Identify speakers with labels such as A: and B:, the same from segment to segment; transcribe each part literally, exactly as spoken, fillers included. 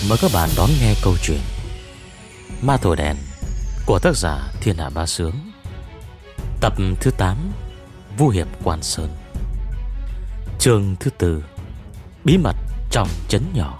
A: Mời các bạn đón nghe câu chuyện Ma Thổi Đèn của tác giả Thiên Hạ Bá Sướng, tập thứ tám, Vu Hiệp Quan Sơn, chương thứ tư, Bí mật trong trấn nhỏ.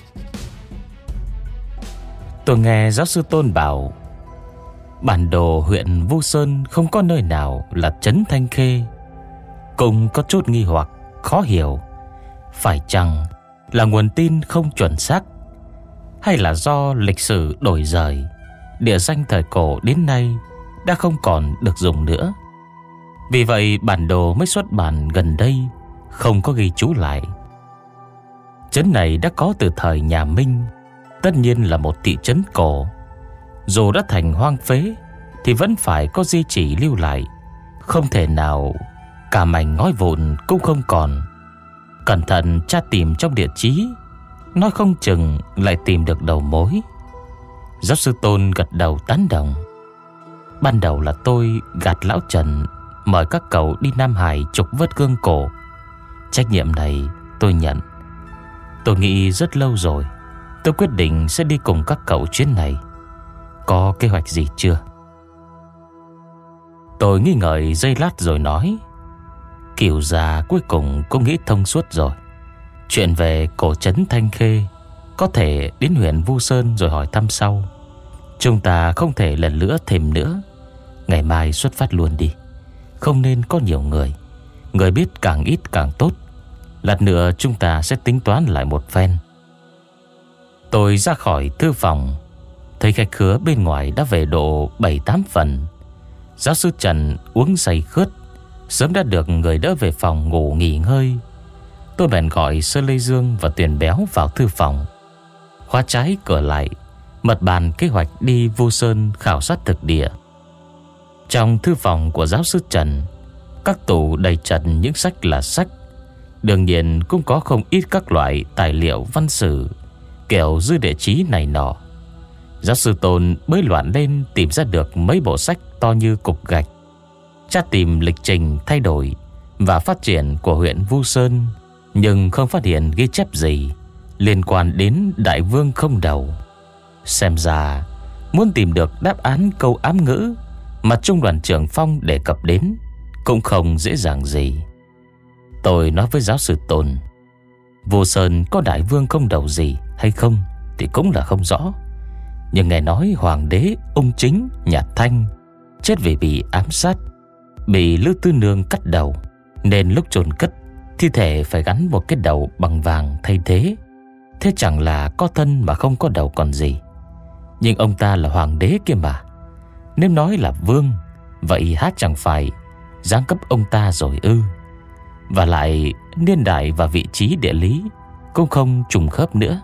A: Tôi nghe giáo sư Tôn bảo bản đồ huyện Vu Sơn không có nơi nào là trấn Thanh Khê, cũng có chút nghi hoặc khó hiểu. Phải chăng là nguồn tin không chuẩn xác, hay là do lịch sử đổi dời, địa danh thời cổ đến nay đã không còn được dùng nữa? Vì vậy bản đồ mới xuất bản gần đây không có ghi chú lại. Trấn này đã có từ thời nhà Minh, tất nhiên là một thị trấn cổ. Dù đã thành hoang phế thì vẫn phải có di chỉ lưu lại, không thể nào cả mảnh ngói vụn cũng không còn. Cẩn thận tra tìm trong địa chí, nói không chừng lại tìm được đầu mối. Giáo sư Tôn gật đầu tán đồng. Ban đầu là tôi gạt lão Trần mời các cậu đi Nam Hải trục vớt gương cổ. Trách nhiệm này tôi nhận. Tôi nghĩ rất lâu rồi, tôi quyết định sẽ đi cùng các cậu chuyến này. Có kế hoạch gì chưa? Tôi nghi ngợi giây lát rồi nói: Kiểu già cuối cùng cũng nghĩ thông suốt rồi. Chuyện về cổ trấn Thanh Khê có thể đến huyện Vu Sơn rồi hỏi thăm sau. Chúng ta không thể lần nữa thêm nữa. Ngày mai xuất phát luôn đi. Không nên có nhiều người. Người biết càng ít càng tốt. Lát nữa chúng ta sẽ tính toán lại một phen. Tôi ra khỏi thư phòng, thấy khách khứa bên ngoài đã về độ bảy tám phần. Giáo sư Trần uống say khướt, sớm đã được người đỡ về phòng ngủ nghỉ ngơi. Tôi bèn gọi Sơ Lê Dương và Tuyền Béo vào thư phòng, khóa trái cửa lại, mật bàn kế hoạch đi Vu Sơn khảo sát thực địa. Trong thư phòng của giáo sư Trần, các tủ đầy trần những sách là sách. Đương nhiên cũng có không ít các loại tài liệu văn sử, kiểu dư địa chí này nọ. Giáo sư Tôn bới loạn lên tìm ra được mấy bộ sách to như cục gạch, tra tìm lịch trình thay đổi và phát triển của huyện Vu Sơn, nhưng không phát hiện ghi chép gì liên quan đến đại vương không đầu. Xem ra muốn tìm được đáp án câu ám ngữ mà trung đoàn trưởng Phong đề cập đến cũng không dễ dàng gì. Tôi nói với giáo sư Tôn, Vu Sơn có đại vương không đầu gì hay không thì cũng là không rõ, nhưng nghe nói hoàng đế Ung Chính nhà Thanh chết vì bị ám sát, bị Lữ Tư Nương cắt đầu, nên lúc chôn cất thi thể phải gắn một cái đầu bằng vàng thay thế. Thế chẳng là có thân mà không có đầu còn gì. Nhưng ông ta là hoàng đế kia mà. Nếu nói là vương, vậy hát chẳng phải giáng cấp ông ta rồi ư? Và lại niên đại và vị trí địa lý cũng không trùng khớp nữa.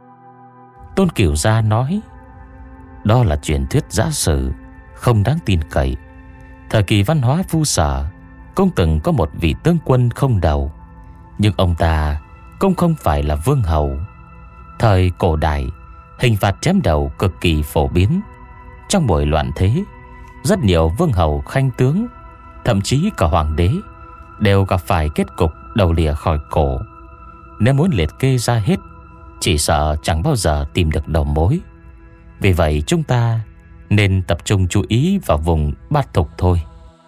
A: Tôn Cửu Gia nói: Đó là truyền thuyết giả sử, không đáng tin cậy. Thời kỳ văn hóa Vu Sở cũng từng có một vị tướng quân không đầu, nhưng ông ta cũng không phải là vương hầu. Thời cổ đại, hình phạt chém đầu cực kỳ phổ biến. Trong buổi loạn thế, rất nhiều vương hầu khanh tướng, thậm chí cả hoàng đế, đều gặp phải kết cục đầu lìa khỏi cổ. Nếu muốn liệt kê ra hết, chỉ sợ chẳng bao giờ tìm được đầu mối. Vì vậy chúng ta nên tập trung chú ý vào vùng Bát Thục thôi.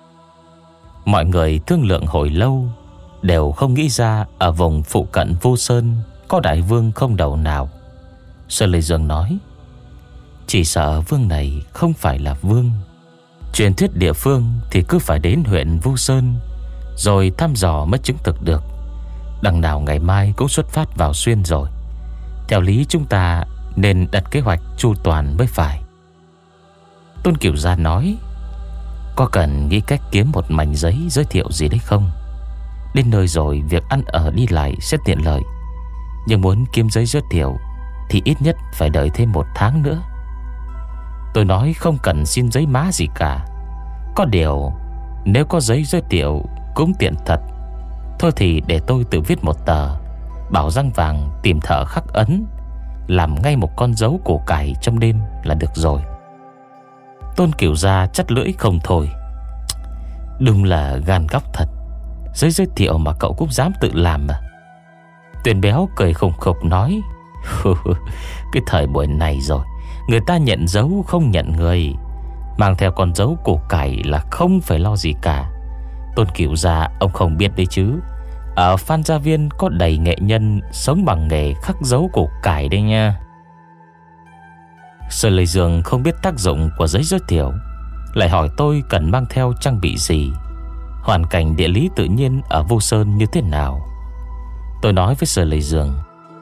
A: Mọi người thương lượng hồi lâu, đều không nghĩ ra ở vùng phụ cận Vu Sơn có đại vương không đầu nào. Sơ Lê Dương nói: Chỉ sợ vương này không phải là vương. Truyền thuyết địa phương thì cứ phải đến huyện Vu Sơn rồi thăm dò mới chứng thực được. Đằng nào ngày mai cũng xuất phát vào xuyên rồi. Theo lý chúng ta nên đặt kế hoạch chu toàn mới phải. Tôn Cửu Gia nói: Có cần nghĩ cách kiếm một mảnh giấy giới thiệu gì đấy không? Đến nơi rồi việc ăn ở đi lại sẽ tiện lợi, nhưng muốn kiếm giấy giới thiệu thì ít nhất phải đợi thêm một tháng nữa. Tôi nói không cần xin giấy má gì cả. Có điều nếu có giấy giới thiệu cũng tiện thật. Thôi thì để tôi tự viết một tờ, bảo răng vàng tìm thợ khắc ấn, làm ngay một con dấu củ cải trong đêm là được rồi. Tôn Cửu Gia chắt lưỡi không thôi: Đúng là gan góc thật. Giấy giới thiệu mà cậu cũng dám tự làm mà. Tuyền Béo cười khùng khục nói: Cái thời buổi này rồi, người ta nhận dấu không nhận người. Mang theo con dấu củ cải là không phải lo gì cả. Tôn Cửu gia ông không biết đấy chứ, ở Phan Gia Viên có đầy nghệ nhân sống bằng nghề khắc dấu củ cải đây nha. Sở Lệ Dương không biết tác dụng của giấy giới thiệu, lại hỏi tôi cần mang theo trang bị gì, hoàn cảnh địa lý tự nhiên ở Vô Sơn như thế nào. Tôi nói với Sở Lệ Dương: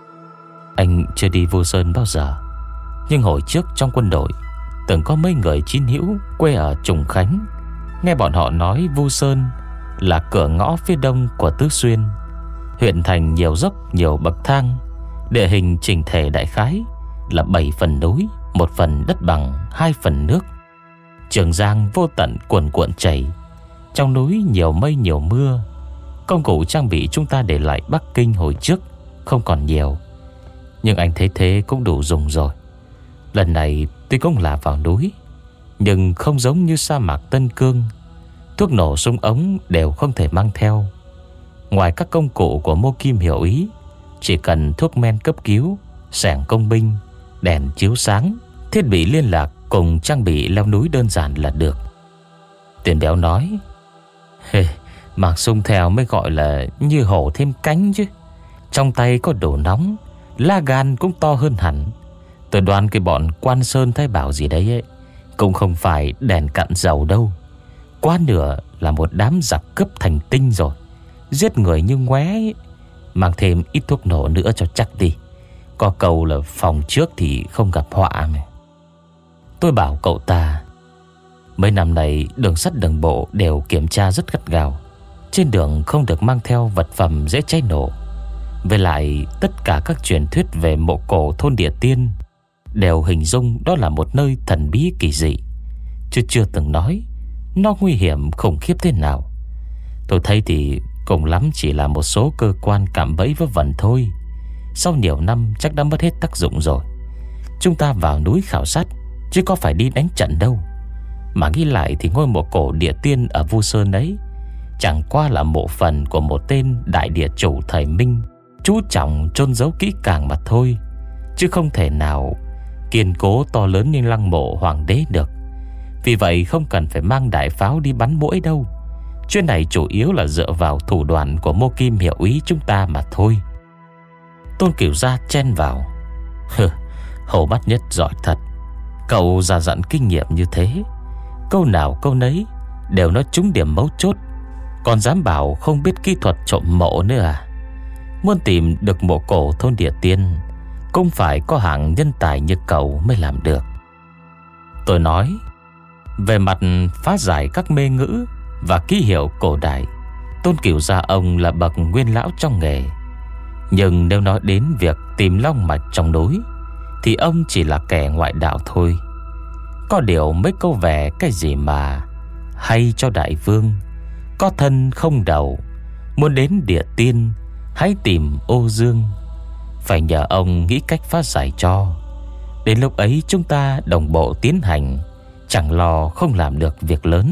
A: anh chưa đi Vô Sơn bao giờ, nhưng hồi trước trong quân đội từng có mấy người chiến hữu quê ở Trùng Khánh. Nghe bọn họ nói Vô Sơn là cửa ngõ phía đông của Tứ Xuyên, huyện thành nhiều dốc nhiều bậc thang, địa hình chỉnh thể đại khái là bảy phần núi, một phần đất bằng, hai phần nước. Trường Giang vô tận cuồn cuộn chảy, trong núi nhiều mây nhiều mưa. Công cụ trang bị chúng ta để lại Bắc Kinh hồi trước không còn nhiều, nhưng anh thấy thế cũng đủ dùng rồi. Lần này tuy cũng là vào núi, nhưng không giống như sa mạc Tân Cương. Thuốc nổ súng ống đều không thể mang theo. Ngoài các công cụ của Mô Kim hiểu ý, chỉ cần thuốc men cấp cứu, xẻng công binh, đèn chiếu sáng, thiết bị liên lạc cùng trang bị leo núi đơn giản là được. Tiền Béo nói: Hê, mang súng theo mới gọi là như hổ thêm cánh chứ. Trong tay có đồ nóng, lá gan cũng to hơn hẳn. Tôi đoán cái bọn Quan Sơn Thái Bảo gì đấy ấy, cũng không phải đèn cạn dầu đâu. Quá nửa là một đám giặc cướp thành tinh rồi, giết người như ngoé ấy. Mang thêm ít thuốc nổ nữa cho chắc đi. Có câu là phòng trước thì không gặp họa mà. Tôi bảo cậu ta: mấy năm này đường sắt đường bộ đều kiểm tra rất gắt gao, trên đường không được mang theo vật phẩm dễ cháy nổ. Với lại tất cả các truyền thuyết về mộ cổ thôn Địa Tiên đều hình dung đó là một nơi thần bí kỳ dị, chứ chưa từng nói nó nguy hiểm khủng khiếp thế nào. Tôi thấy thì cùng lắm chỉ là một số cơ quan cạm bẫy vớ vẩn thôi. Sau nhiều năm chắc đã mất hết tác dụng rồi. Chúng ta vào núi khảo sát, chứ có phải đi đánh trận đâu. Mà nghĩ lại thì ngôi mộ cổ Địa Tiên ở Vu Sơn ấy chẳng qua là mộ phần của một tên đại địa chủ thời Minh, chú trọng chôn giấu kỹ càng mà thôi, chứ không thể nào kiên cố to lớn như lăng mộ hoàng đế được. Vì vậy không cần phải mang đại pháo đi bắn muỗi đâu. Chuyện này chủ yếu là dựa vào thủ đoạn của Mô Kim hiểu ý chúng ta mà thôi. Tôn Cửu gia chen vào: Hừ, Hồ Bát Nhất giỏi thật. Cậu già dặn kinh nghiệm như thế, câu nào câu nấy đều nói trúng điểm mấu chốt, còn dám bảo không biết kỹ thuật trộm mộ nữa à? Muốn tìm được mộ cổ thôn Địa Tiên cũng phải có hạng nhân tài như cậu mới làm được. Tôi nói: về mặt phá giải các mê ngữ và ký hiệu cổ đại, Tôn Cửu gia ông là bậc nguyên lão trong nghề. Nhưng nếu nói đến việc tìm long mạch trong núi thì ông chỉ là kẻ ngoại đạo thôi. Có điều mấy câu về cái gì mà hay cho đại vương: có thân không đầu, muốn đến Địa Tiên hãy tìm Ô Dương, phải nhờ ông nghĩ cách phá giải cho. Đến lúc ấy chúng ta đồng bộ tiến hành, chẳng lo không làm được việc lớn.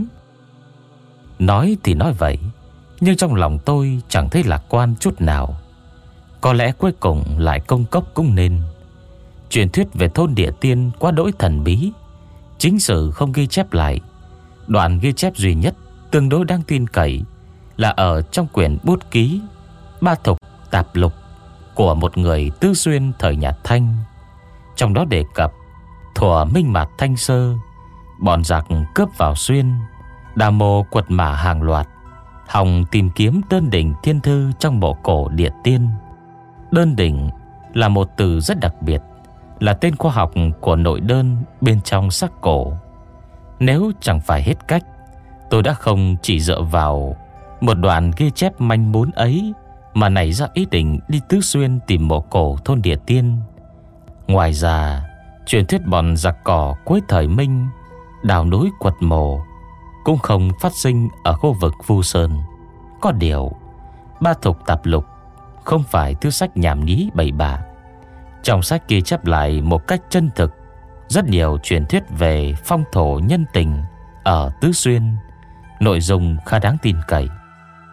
A: Nói thì nói vậy, nhưng trong lòng tôi chẳng thấy lạc quan chút nào. Có lẽ cuối cùng lại công cốc cũng nên. Truyền thuyết về thôn Địa Tiên quá đỗi thần bí, chính sử không ghi chép lại. Đoạn ghi chép duy nhất tương đối đáng tin cậy là ở trong quyển bút ký Ba Thục Tạp Lục của một người Tứ Xuyên thời nhà Thanh. Trong đó đề cập thuở Minh Mạt Thanh Sơ, bọn giặc cướp vào Xuyên, đào mộ quật mã hàng loạt, hòng tìm kiếm đơn đỉnh thiên thư trong mộ cổ Địa Tiên. Đơn đỉnh là một từ rất đặc biệt, là tên khoa học của nội đơn bên trong xác cổ. Nếu chẳng phải hết cách, tôi đã không chỉ dựa vào một đoạn ghi chép manh mún ấy mà nảy ra ý định đi Tứ Xuyên tìm mộ cổ thôn Địa Tiên. Ngoài ra, truyền thuyết bọn giặc cỏ cuối thời Minh đào núi quật mộ cũng không phát sinh ở khu vực Vu Sơn. Có điều Ba Thục Tạp Lục không phải thứ sách nhảm nhí bậy bạ. Trong sách ghi chép lại một cách chân thực rất nhiều truyền thuyết về phong thổ nhân tình ở Tứ Xuyên, nội dung khá đáng tin cậy.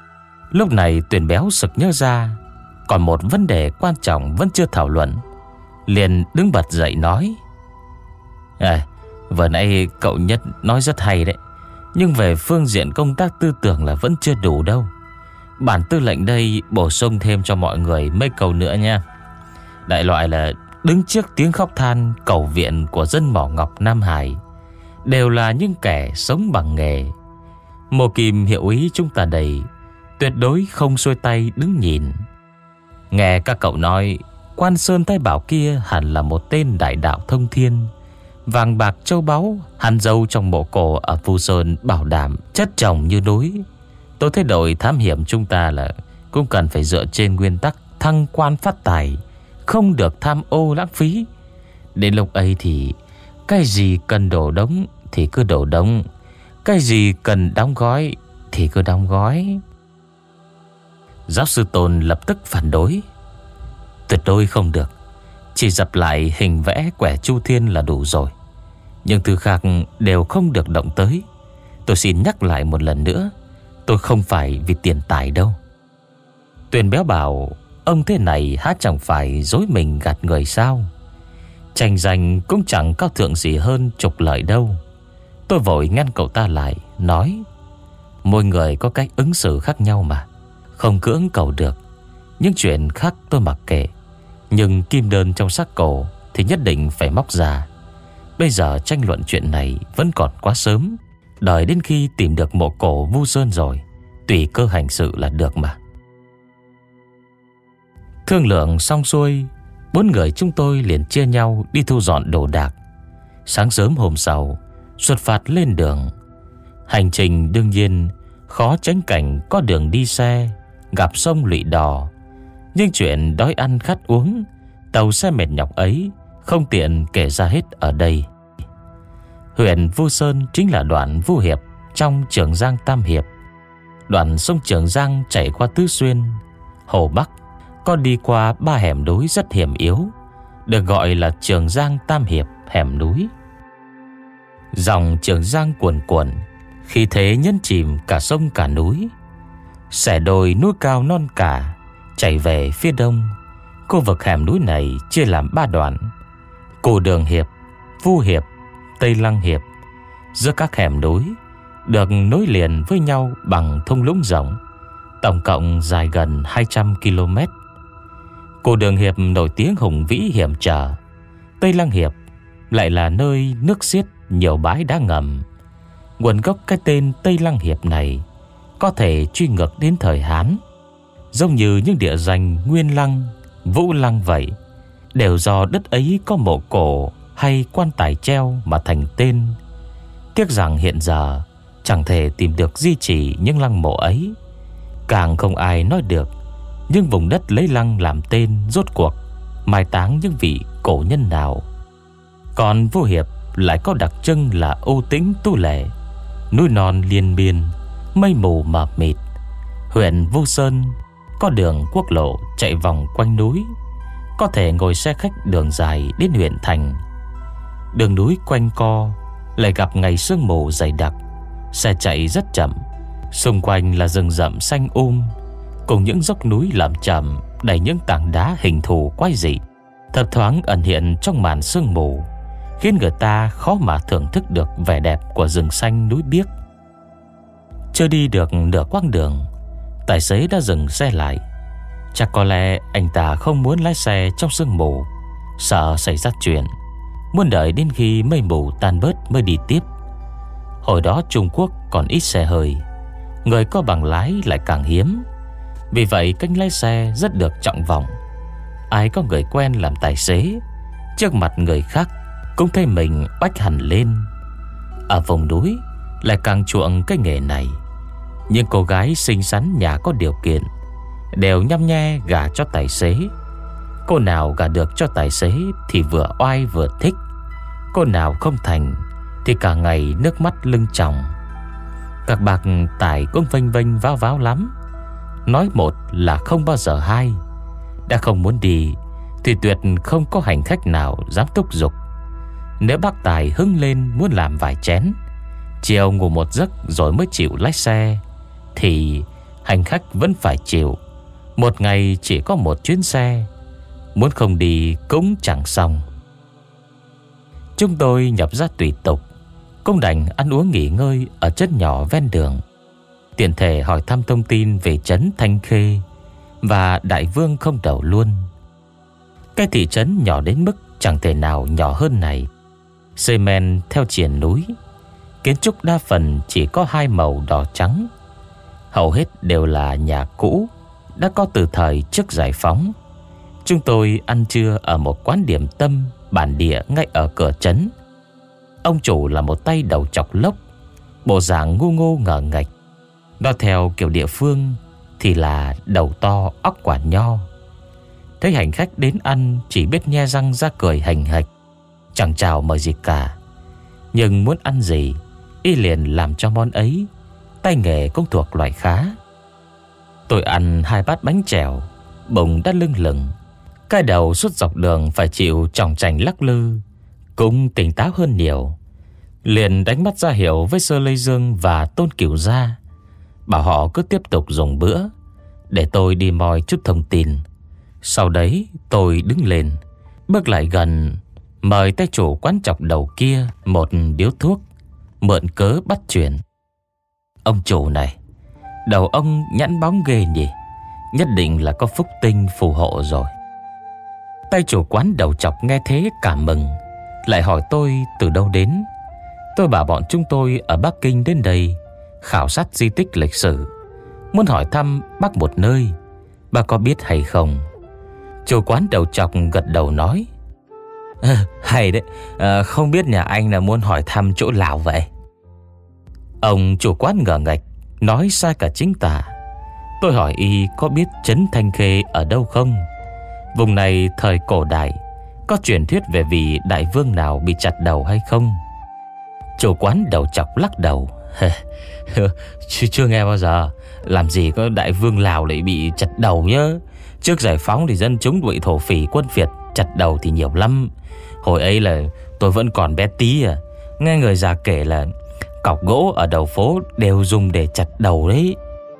A: Lúc này Tuyền Béo sực nhớ ra còn một vấn đề quan trọng vẫn chưa thảo luận. liền đứng bật dậy nói: À, vừa nãy cậu Nhất nói rất hay đấy, nhưng về phương diện công tác tư tưởng là vẫn chưa đủ đâu. Bản tư lệnh đây bổ sung thêm cho mọi người mấy câu nữa nha. Đại loại là đứng trước tiếng khóc than cầu viện của dân mỏ ngọc Nam Hải đều là những kẻ sống bằng nghề. Mộ Kim hiệu ý chúng ta đây tuyệt đối không xuôi tay đứng nhìn. Nghe các cậu nói, Quan Sơn Thái Bảo kia hẳn là một tên đại đạo thông thiên. Vàng bạc châu báu, hàn dâu trong mộ cổ ở Vu Sơn bảo đảm chất chồng như núi. Tôi thấy đội thám hiểm chúng ta là cũng cần phải dựa trên nguyên tắc thăng quan phát tài, không được tham ô lãng phí. Đến lúc ấy thì cái gì cần đổ đống thì cứ đổ đống, cái gì cần đóng gói thì cứ đóng gói. Giáo sư Tôn lập tức phản đối: Tuyệt đối không được. Chỉ dập lại hình vẽ quẻ Chu Thiên là đủ rồi, nhưng thứ khác đều không được động tới. Tôi xin nhắc lại một lần nữa, tôi không phải vì tiền tài đâu. Tuyền Béo bảo: Ông thế này há chẳng phải dối mình gạt người sao? Tranh giành cũng chẳng cao thượng gì hơn trục lợi đâu. Tôi vội ngăn cậu ta lại, nói: Mỗi người có cách ứng xử khác nhau mà, không cưỡng cầu được. Những chuyện khác tôi mặc kệ, nhưng kim đơn trong xác cổ thì nhất định phải móc ra. Bây giờ tranh luận chuyện này vẫn còn quá sớm. Đợi đến khi tìm được mộ cổ Vu Sơn rồi, tùy cơ hành sự là được mà. Thương lượng xong xuôi, bốn người chúng tôi liền chia nhau đi thu dọn đồ đạc. Sáng sớm hôm sau xuất phát lên đường. Hành trình đương nhiên khó tránh cảnh có đường đi xe, gặp sông lụy đò. Nhưng chuyện đói ăn khát uống, tàu xe mệt nhọc ấy không tiện kể ra hết ở đây. Huyện Vu Sơn chính là đoạn Vu Hiệp trong Trường Giang Tam Hiệp. Đoạn sông Trường Giang chảy qua Tứ Xuyên, Hồ Bắc, có đi qua ba hẻm núi rất hiểm yếu, được gọi là Trường Giang Tam Hiệp hẻm núi. Dòng Trường Giang cuồn cuộn, khí thế nhấn chìm cả sông cả núi. Xẻ đồi núi cao non cả chảy về phía đông. Khu vực hẻm núi này chia làm ba đoạn: Cổ Đường Hiệp, Vu Hiệp, Tây Lăng Hiệp. Giữa các hẻm núi được nối liền với nhau bằng thung lũng rộng, tổng cộng dài gần hai trăm ki lô mét. Cổ Đường Hiệp nổi tiếng hùng vĩ hiểm trở. Tây Lăng Hiệp lại là nơi nước xiết nhiều bãi đá ngầm. Nguồn gốc cái tên Tây Lăng Hiệp này có thể truy ngược đến thời Hán, giống như những địa danh Nguyên Lăng, Vũ Lăng vậy, đều do đất ấy có mộ cổ hay quan tài treo mà thành tên. Tiếc rằng hiện giờ chẳng thể tìm được di chỉ những lăng mộ ấy, càng không ai nói được những vùng đất lấy lăng làm tên rốt cuộc mai táng những vị cổ nhân nào. Còn Vu Hiệp lại có đặc trưng là ô tĩnh tu lệ, núi non liên miên, mây mù mờ mịt. Huyện Vu Sơn có đường quốc lộ chạy vòng quanh núi, có thể ngồi xe khách đường dài đến huyện thành. Đường núi quanh co, lại gặp ngày sương mù dày đặc, xe chạy rất chậm. Xung quanh là rừng rậm xanh um, cùng những dốc núi lởm chởm đầy những tảng đá hình thù quái dị, thấp thoáng ẩn hiện trong màn sương mù, khiến người ta khó mà thưởng thức được vẻ đẹp của rừng xanh núi biếc. Chưa đi được nửa quãng đường, tài xế đã dừng xe lại. Chắc có lẽ anh ta không muốn lái xe trong sương mù, sợ xảy ra chuyện, muốn đợi đến khi mây mù tan bớt mới đi tiếp. Hồi đó Trung Quốc còn ít xe hơi, người có bằng lái lại càng hiếm. Vì vậy cách lái xe rất được trọng vọng. Ai có người quen làm tài xế, trước mặt người khác cũng thấy mình oách hẳn lên. Ở vùng núi lại càng chuộng cái nghề này. Những cô gái xinh xắn nhà có điều kiện đều nhăm nhe gả cho tài xế. Cô nào gả được cho tài xế thì vừa oai vừa thích, cô nào không thành thì cả ngày nước mắt lưng tròng. Các bác tài cũng vênh vênh váo váo lắm, nói một là không bao giờ hai. Đã không muốn đi thì tuyệt không có hành khách nào dám thúc giục. Nếu bác tài hưng lên muốn làm vài chén, chiều ngủ một giấc rồi mới chịu lái xe, thì hành khách vẫn phải chịu. Một ngày chỉ có một chuyến xe, muốn không đi cũng chẳng xong. Chúng tôi nhập ra tùy tục, cũng đành ăn uống nghỉ ngơi ở trấn nhỏ ven đường, tiện thể hỏi thăm thông tin về trấn Thanh Khê và Đại Vương Không Đầu luôn. Cái thị trấn nhỏ đến mức chẳng thể nào nhỏ hơn này, xây men theo triền núi, kiến trúc đa phần chỉ có hai màu đỏ trắng, hầu hết đều là nhà cũ đã có từ thời trước giải phóng. Chúng tôi ăn trưa ở một quán điểm tâm bản địa ngay ở cửa trấn. Ông chủ là một tay đầu chọc lốc, bộ dạng ngu ngô ngờ nghệch. Đó theo kiểu địa phương thì là đầu to óc quả nho. Thấy hành khách đến ăn chỉ biết nhe răng ra cười hành hạch, chẳng chào mời gì cả. Nhưng muốn ăn gì, y liền làm cho món ấy, tay nghề cũng thuộc loại khá. Tôi ăn hai bát bánh chèo, bụng đã lưng lửng. Cái đầu suốt dọc đường phải chịu chòng chành lắc lư, cũng tỉnh táo hơn nhiều. Liền đánh mắt ra hiệu với Sơ Lê Dương và Tôn Cửu Gia, bảo họ cứ tiếp tục dùng bữa, để tôi đi moi chút thông tin. Sau đấy tôi đứng lên, bước lại gần, mời tay chủ quán chọc đầu kia một điếu thuốc, mượn cớ bắt chuyện. Ông chủ này, đầu ông nhẵn bóng ghê nhỉ, nhất định là có phúc tinh phù hộ rồi. Tay chủ quán đầu chọc nghe thế cảm mừng, lại hỏi tôi từ đâu đến. Tôi bảo bọn chúng tôi ở Bắc Kinh đến đây khảo sát di tích lịch sử, muốn hỏi thăm bác một nơi, bà có biết hay không? Chủ quán đầu chọc gật đầu nói: à, hay đấy, à, không biết nhà anh là muốn hỏi thăm chỗ nào vậy? Ông chủ quán ngờ ngạch, nói sai cả chính tả. Tôi hỏi y có biết trấn Thanh Khê ở đâu không? Vùng này thời cổ đại có truyền thuyết về vị đại vương nào bị chặt đầu hay không? Chủ quán đầu chọc lắc đầu: Chứ chưa nghe bao giờ. Làm gì có đại vương Lào lại bị chặt đầu nhớ. Trước giải phóng thì dân chúng bị thổ phỉ quân Việt chặt đầu thì nhiều lắm. Hồi ấy là tôi vẫn còn bé tí à, nghe người già kể là cọc gỗ ở đầu phố đều dùng để chặt đầu đấy.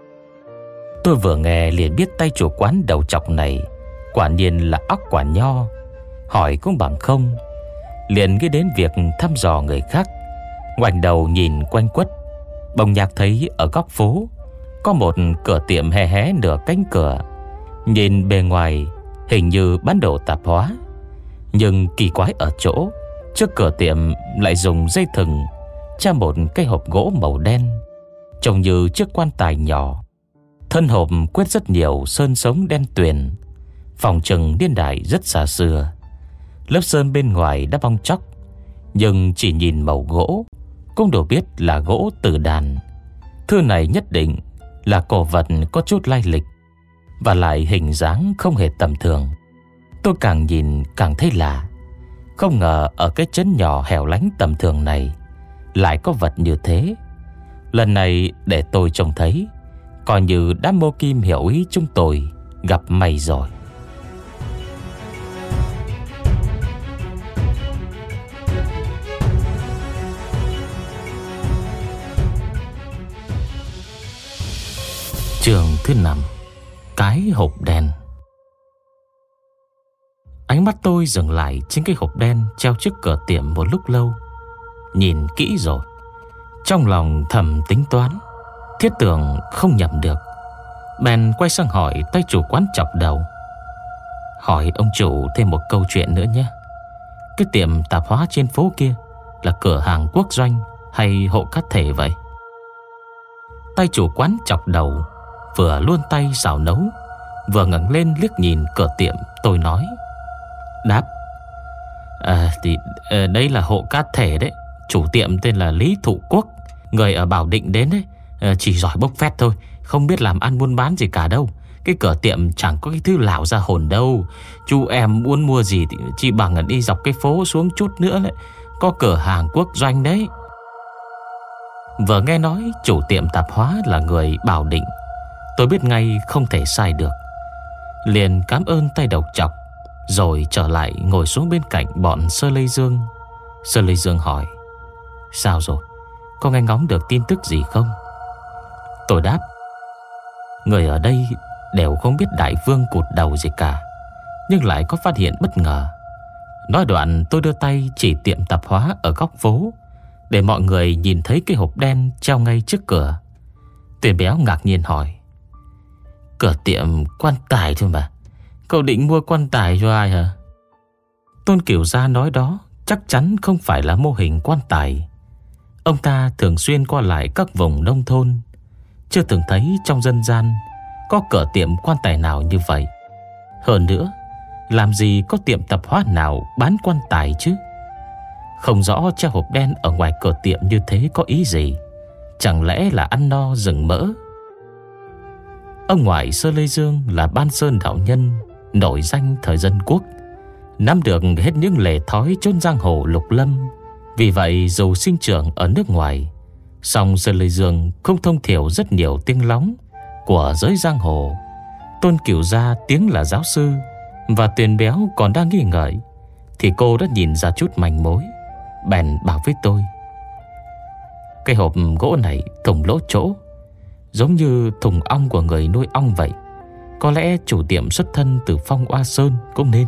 A: Tôi vừa nghe liền biết tay chủ quán đầu chọc này quả nhiên là óc quả nho, hỏi cũng bằng không. Liền nghĩ đến việc thăm dò người khác, ngoảnh đầu nhìn quanh quất, bỗng nhạc thấy ở góc phố có một cửa tiệm hé hé nửa cánh cửa. Nhìn bề ngoài hình như bán đồ tạp hóa, nhưng kỳ quái ở chỗ trước cửa tiệm lại dùng dây thừng tra một cái hộp gỗ màu đen, trông như chiếc quan tài nhỏ. Thân hộp quét rất nhiều sơn sống đen tuyền, phòng trừng niên đại rất xa xưa. Lớp sơn bên ngoài đã bong tróc, nhưng chỉ nhìn màu gỗ cũng đủ biết là gỗ tử đàn. Thư này nhất định là cổ vật có chút lai lịch, và lại hình dáng không hề tầm thường. Tôi càng nhìn càng thấy lạ. Không ngờ ở cái trấn nhỏ hẻo lánh tầm thường này lại có vật như thế. Lần này để tôi trông thấy, coi như đám mô kim hiểu ý chúng tôi gặp may rồi. Chương thứ năm: Cái hộp đen. Ánh mắt tôi dừng lại trên cái hộp đen treo trước cửa tiệm một lúc lâu. Nhìn kỹ rồi, trong lòng thầm tính toán, thiết tưởng không nhầm được. Bèn quay sang hỏi tay chủ quán chọc đầu: Hỏi ông chủ thêm một câu chuyện nữa nhé. Cái tiệm tạp hóa trên phố kia là cửa hàng quốc doanh hay hộ cá thể vậy? Tay chủ quán chọc đầu vừa luôn tay xào nấu, vừa ngẩng lên liếc nhìn cửa tiệm. Tôi nói: Đáp: À thì à, đây là hộ cá thể đấy. Chủ tiệm tên là Lý Thụ Quốc, người ở Bảo Định đến đấy. à, Chỉ giỏi bốc phét thôi, không biết làm ăn buôn bán gì cả đâu. Cái cửa tiệm chẳng có cái thứ lảo ra hồn đâu. Chú em muốn mua gì thì chỉ bằng đi dọc cái phố xuống chút nữa đấy, có cửa hàng quốc doanh đấy. Vừa nghe nói chủ tiệm tạp hóa là người Bảo Định, tôi biết ngay không thể sai được. Liền cảm ơn tay đầu chọc, rồi trở lại ngồi xuống bên cạnh bọn Sơ Lê Dương. Sơ Lê Dương hỏi: Sao rồi? Có nghe ngóng được tin tức gì không? Tôi đáp: Người ở đây đều không biết đại vương cụt đầu gì cả. nhưng lại có phát hiện bất ngờ. Nói đoạn tôi đưa tay chỉ tiệm tạp hóa ở góc phố, để mọi người nhìn thấy cái hộp đen treo ngay trước cửa. Tuyền béo ngạc nhiên hỏi: "Cửa tiệm quan tài thôi mà, cậu định mua quan tài cho ai hả?" Tôn Cửu Gia nói đó chắc chắn không phải là mô hình quan tài. Ông ta thường xuyên qua lại các vùng nông thôn, chưa từng thấy trong dân gian có cửa tiệm quan tài nào như vậy. Hơn nữa, làm gì có tiệm tạp hóa nào bán quan tài chứ? Không rõ treo hộp đen ở ngoài cửa tiệm như thế có ý gì. Chẳng lẽ là ăn no rừng mỡ? Ông ngoại Sơ Lê Dương là Ban Sơn đạo nhân nổi danh thời dân quốc, nắm được hết những lề thói chốn giang hồ lục lâm. Vì vậy dù sinh trưởng ở nước ngoài, song Sơ Lê Dương không thông thiểu rất nhiều tiếng lóng của giới giang hồ. Tôn Cửu Gia tiếng là giáo sư và Tuyền béo còn đang nghi ngợi, thì cô đã nhìn ra chút manh mối, bèn bảo với tôi: "Cái hộp gỗ này thủng lỗ chỗ, giống như thùng ong của người nuôi ong vậy. Có lẽ chủ tiệm xuất thân từ Phong Oa Sơn cũng nên."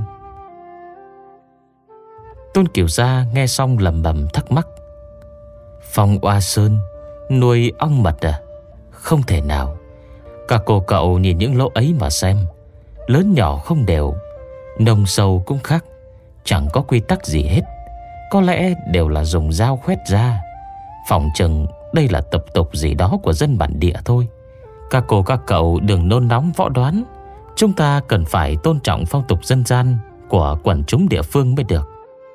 A: Tôn Cửu Gia nghe xong lẩm bẩm thắc mắc: "Phong Oa Sơn nuôi ong mật à? Không thể nào. Cả cô cậu nhìn những lỗ ấy mà xem, lớn nhỏ không đều, nông sâu cũng khác, chẳng có quy tắc gì hết. Có lẽ đều là dùng dao khoét ra. Phỏng chừng đây là tập tục gì đó của dân bản địa thôi. Các cô các cậu đừng nôn nóng võ đoán. Chúng ta cần phải tôn trọng phong tục dân gian của quần chúng địa phương mới được."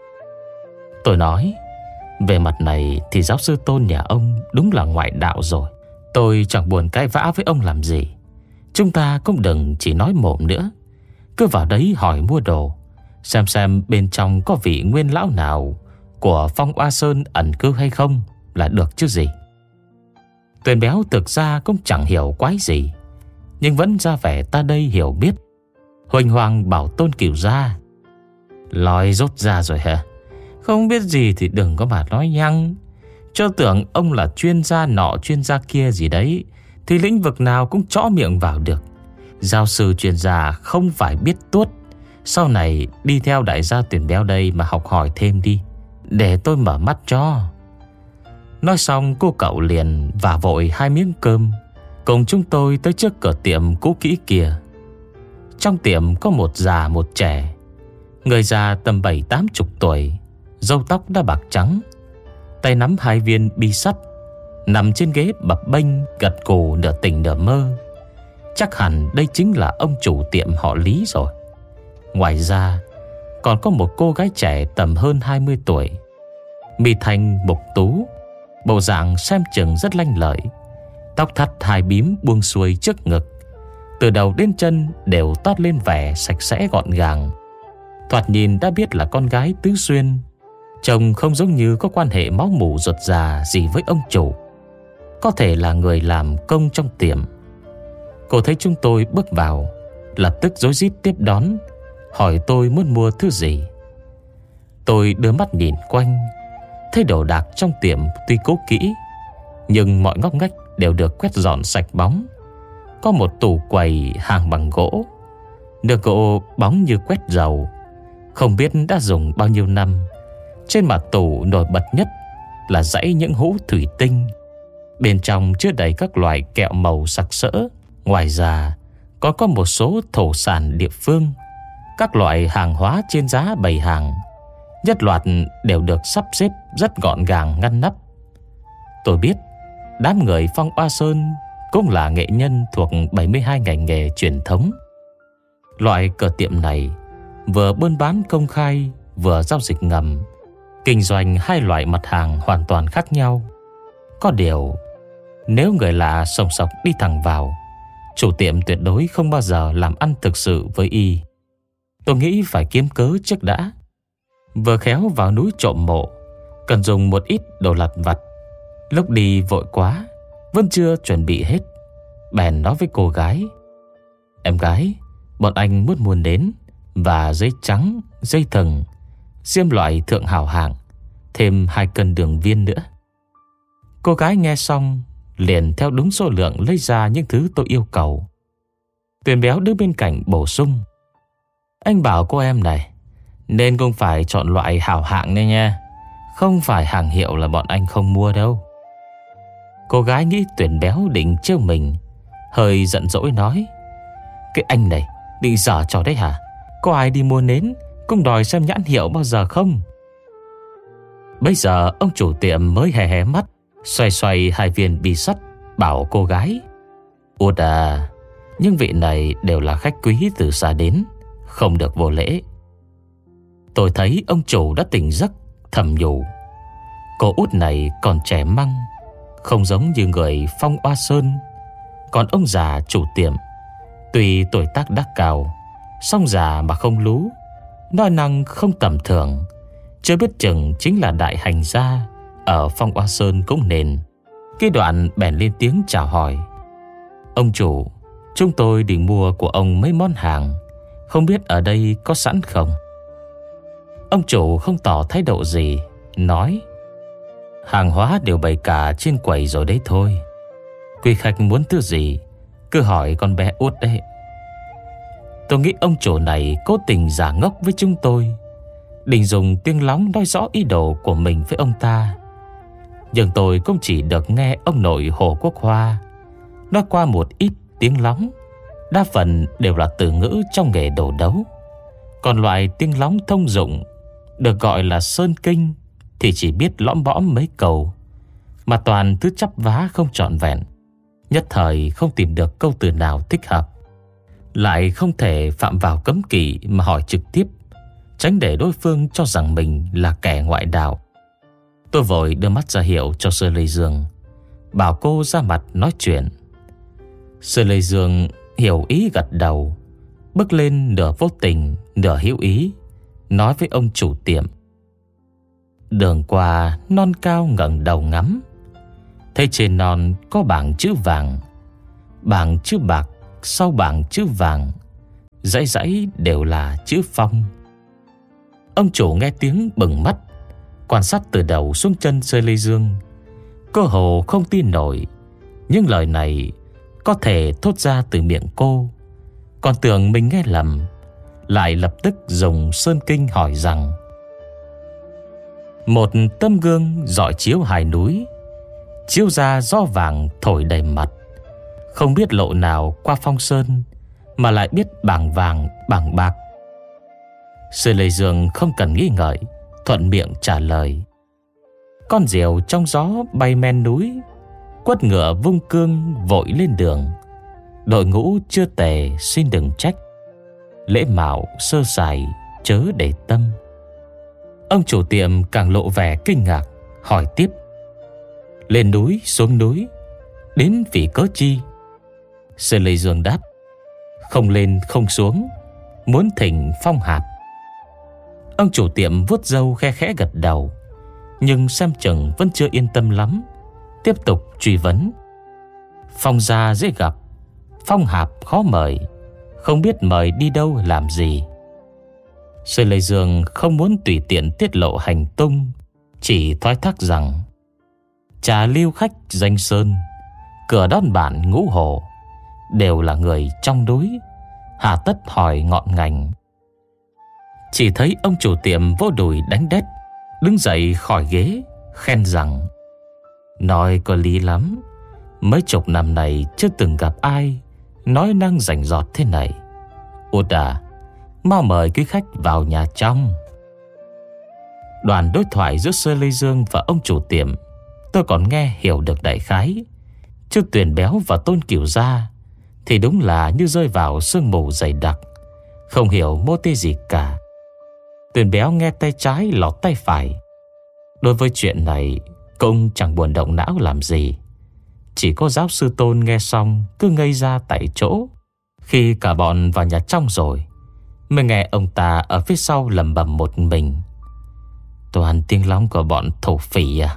A: Tôi nói: "Về mặt này thì giáo sư Tôn nhà ông đúng là ngoại đạo rồi. Tôi chẳng buồn cãi vã với ông làm gì. Chúng ta cũng đừng chỉ nói mồm nữa, cứ vào đấy hỏi mua đồ, xem xem bên trong có vị nguyên lão nào của Phong Oa Sơn ẩn cư hay không là được chứ gì." Tuyền béo thực ra cũng chẳng hiểu quái gì, nhưng vẫn ra vẻ ta đây hiểu biết. Huỳnh hoàng bảo Tôn Cửu Gia: "Lòi rốt ra rồi hả? Không biết gì thì đừng có mà nói nhăng. Cho tưởng ông là chuyên gia nọ chuyên gia kia gì đấy, thì lĩnh vực nào cũng chõ miệng vào được. Giáo sư chuyên gia không phải biết tuốt. Sau này đi theo đại gia Tuyền béo đây mà học hỏi thêm đi, để tôi mở mắt cho." Nói xong cô cậu liền vả vội hai miếng cơm, cùng chúng tôi tới trước cửa tiệm cũ kỹ kia. Trong tiệm có một già một trẻ. Người già tầm bảy tám chục tuổi, râu tóc đã bạc trắng, tay nắm hai viên bi sắt, nằm trên ghế bập bênh gật gù nửa tỉnh nửa mơ. Chắc hẳn đây chính là ông chủ tiệm họ Lý rồi. Ngoài ra còn có một cô gái trẻ tầm hơn hai mươi tuổi, mi thanh mục tú, bộ dạng xem chừng rất lanh lợi, tóc thắt hai bím buông xuôi trước ngực, từ đầu đến chân đều toát lên vẻ sạch sẽ gọn gàng. Thoạt nhìn đã biết là con gái tứ xuyên. Trông không giống như có quan hệ máu mủ ruột già gì với ông chủ, có thể là người làm công trong tiệm. Cô thấy chúng tôi bước vào, lập tức rối rít tiếp đón, hỏi tôi muốn mua thứ gì. Tôi đưa mắt nhìn quanh, thấy đồ đạc trong tiệm tuy cố kỹ, nhưng mọi ngóc ngách đều được quét dọn sạch bóng. Có một tủ quầy hàng bằng gỗ, nước gỗ bóng như quét dầu, không biết đã dùng bao nhiêu năm. Trên mặt tủ nổi bật nhất là dãy những hũ thủy tinh, bên trong chứa đầy các loại kẹo màu sặc sỡ. Ngoài ra còn có một số thổ sản địa phương, các loại hàng hóa trên giá bày hàng, nhất loạt đều được sắp xếp rất gọn gàng ngăn nắp. Tôi biết đám người Phong Oa Sơn cũng là nghệ nhân thuộc bảy mươi hai ngành nghề truyền thống. Loại cửa tiệm này vừa buôn bán công khai, vừa giao dịch ngầm, kinh doanh hai loại mặt hàng hoàn toàn khác nhau. Có điều, nếu người lạ sòng sọc đi thẳng vào, chủ tiệm tuyệt đối không bao giờ làm ăn thực sự với y. Tôi nghĩ phải kiếm cớ trước đã. Vừa khéo vào núi trộm mộ, cần dùng một ít đồ lặt vặt. Lúc đi vội quá, vẫn chưa chuẩn bị hết, bèn nói với cô gái: "Em gái, bọn anh muốn mua nến và giấy trắng, dây thừng, diêm loại thượng hảo hạng, thêm hai cân đường viên nữa." Cô gái nghe xong liền theo đúng số lượng lấy ra những thứ tôi yêu cầu. Tuyền béo đứng bên cạnh bổ sung: Anh bảo cô em này, nên cũng phải chọn loại hảo hạng đấy nha. Không phải hàng hiệu là bọn anh không mua đâu. Cô gái nghĩ Tuyển béo định trêu mình, hơi giận dỗi nói: Cái anh này định giở trò đấy hả? Có ai đi mua nến cũng đòi xem nhãn hiệu bao giờ không? Bây giờ ông chủ tiệm mới hé hé mắt, xoay xoay hai viên bi sắt, bảo cô gái: Út à, những vị này đều là khách quý từ xa đến, không được vô lễ. Tôi thấy ông chủ đã tỉnh giấc, thầm nhủ: Cô Út này còn trẻ măng, không giống như người Phong Oa Sơn. Còn ông già chủ tiệm, tuy tuổi tác đã cao, song già mà không lú, nói năng không tầm thường, chưa biết chừng chính là đại hành gia ở Phong Oa Sơn cũng nên. Cái đoạn bèn lên tiếng chào hỏi: Ông chủ, chúng tôi định mua của ông mấy món hàng, không biết ở đây có sẵn không? Ông chủ không tỏ thái độ gì, nói: Hàng hóa đều bày cả trên quầy rồi đấy thôi. Quý khách muốn thứ gì cứ hỏi con bé Út đấy. Tôi nghĩ ông chủ này cố tình giả ngốc với chúng tôi, định dùng tiếng lóng nói rõ ý đồ của mình với ông ta. Nhưng tôi cũng chỉ được nghe ông nội Hồ Quốc Hoa nói qua một ít tiếng lóng, đa phần đều là từ ngữ trong nghề đồ đấu. Còn loại tiếng lóng thông dụng được gọi là sơn kinh thì chỉ biết lõm bõm mấy câu, mà toàn thứ chắp vá không trọn vẹn. Nhất thời không tìm được câu từ nào thích hợp, lại không thể phạm vào cấm kỵ mà hỏi trực tiếp, tránh để đối phương cho rằng mình là kẻ ngoại đạo. Tôi vội đưa mắt ra hiệu cho Sơ Lê Dương, bảo cô ra mặt nói chuyện. Sơ Lê Dương hiểu ý gật đầu, bước lên nửa vô tình nửa hữu ý, nói với ông chủ tiệm: Đường qua non cao ngẩng đầu ngắm, thấy trên non có bảng chữ vàng, bảng chữ bạc, sau bảng chữ vàng, dãy dãy đều là chữ Phong. Ông chủ nghe tiếng bừng mắt, quan sát từ đầu xuống chân Sơ Lê Dương, cơ hồ không tin nổi những lời này có thể thốt ra từ miệng cô. Còn tưởng mình nghe lầm, lại lập tức dùng sơn kinh hỏi rằng: Một tấm gương rọi chiếu hai núi, chiếu ra gió vàng thổi đầy mặt, không biết lộ nào qua phong sơn, mà lại biết bảng vàng bảng bạc. Sơ Lê Dương không cần nghĩ ngợi, thuận miệng trả lời: Con diều trong gió bay men núi, quất ngựa vung cương vội lên đường. Đội ngũ chưa tề xin đừng trách, lễ mạo sơ sài chớ để tâm. Ông chủ tiệm càng lộ vẻ kinh ngạc, hỏi tiếp: Lên núi xuống núi, đến vì cớ chi? Sơ Lê Dương đáp: Không lên không xuống, muốn thỉnh phong hạp. Ông chủ tiệm vuốt râu khe khẽ gật đầu, nhưng xem chừng vẫn chưa yên tâm lắm, tiếp tục truy vấn: Phong gia dễ gặp, phong hạp khó mời, không biết mời đi đâu làm gì? Sơ Lê Dương không muốn tùy tiện tiết lộ hành tung, chỉ thoái thác rằng: Trà lưu khách danh sơn, cửa đón bản ngũ hồ, đều là người trong núi, hà tất hỏi ngọn ngành. Chỉ thấy ông chủ tiệm vỗ đùi đánh đét, đứng dậy khỏi ghế, khen rằng: Nói có lý lắm, mấy chục năm này chưa từng gặp ai nói năng rành rọt thế này. Út à, mau mời quý khách vào nhà trong. Đoạn đối thoại giữa Sơ Lê Dương và ông chủ tiệm tôi còn nghe hiểu được đại khái, chứ Tuyền Béo và Tôn Cửu Gia thì đúng là như rơi vào sương mù dày đặc, không hiểu mô tê gì cả. Tuyền Béo nghe tay trái lọt tay phải. Đối với chuyện này cũng chẳng buồn động não làm gì. Chỉ có giáo sư Tôn nghe xong cứ ngây ra tại chỗ. Khi cả bọn vào nhà trong rồi, mới nghe ông ta ở phía sau lẩm bẩm một mình: Toàn tiếng lóng của bọn thổ phỉ à?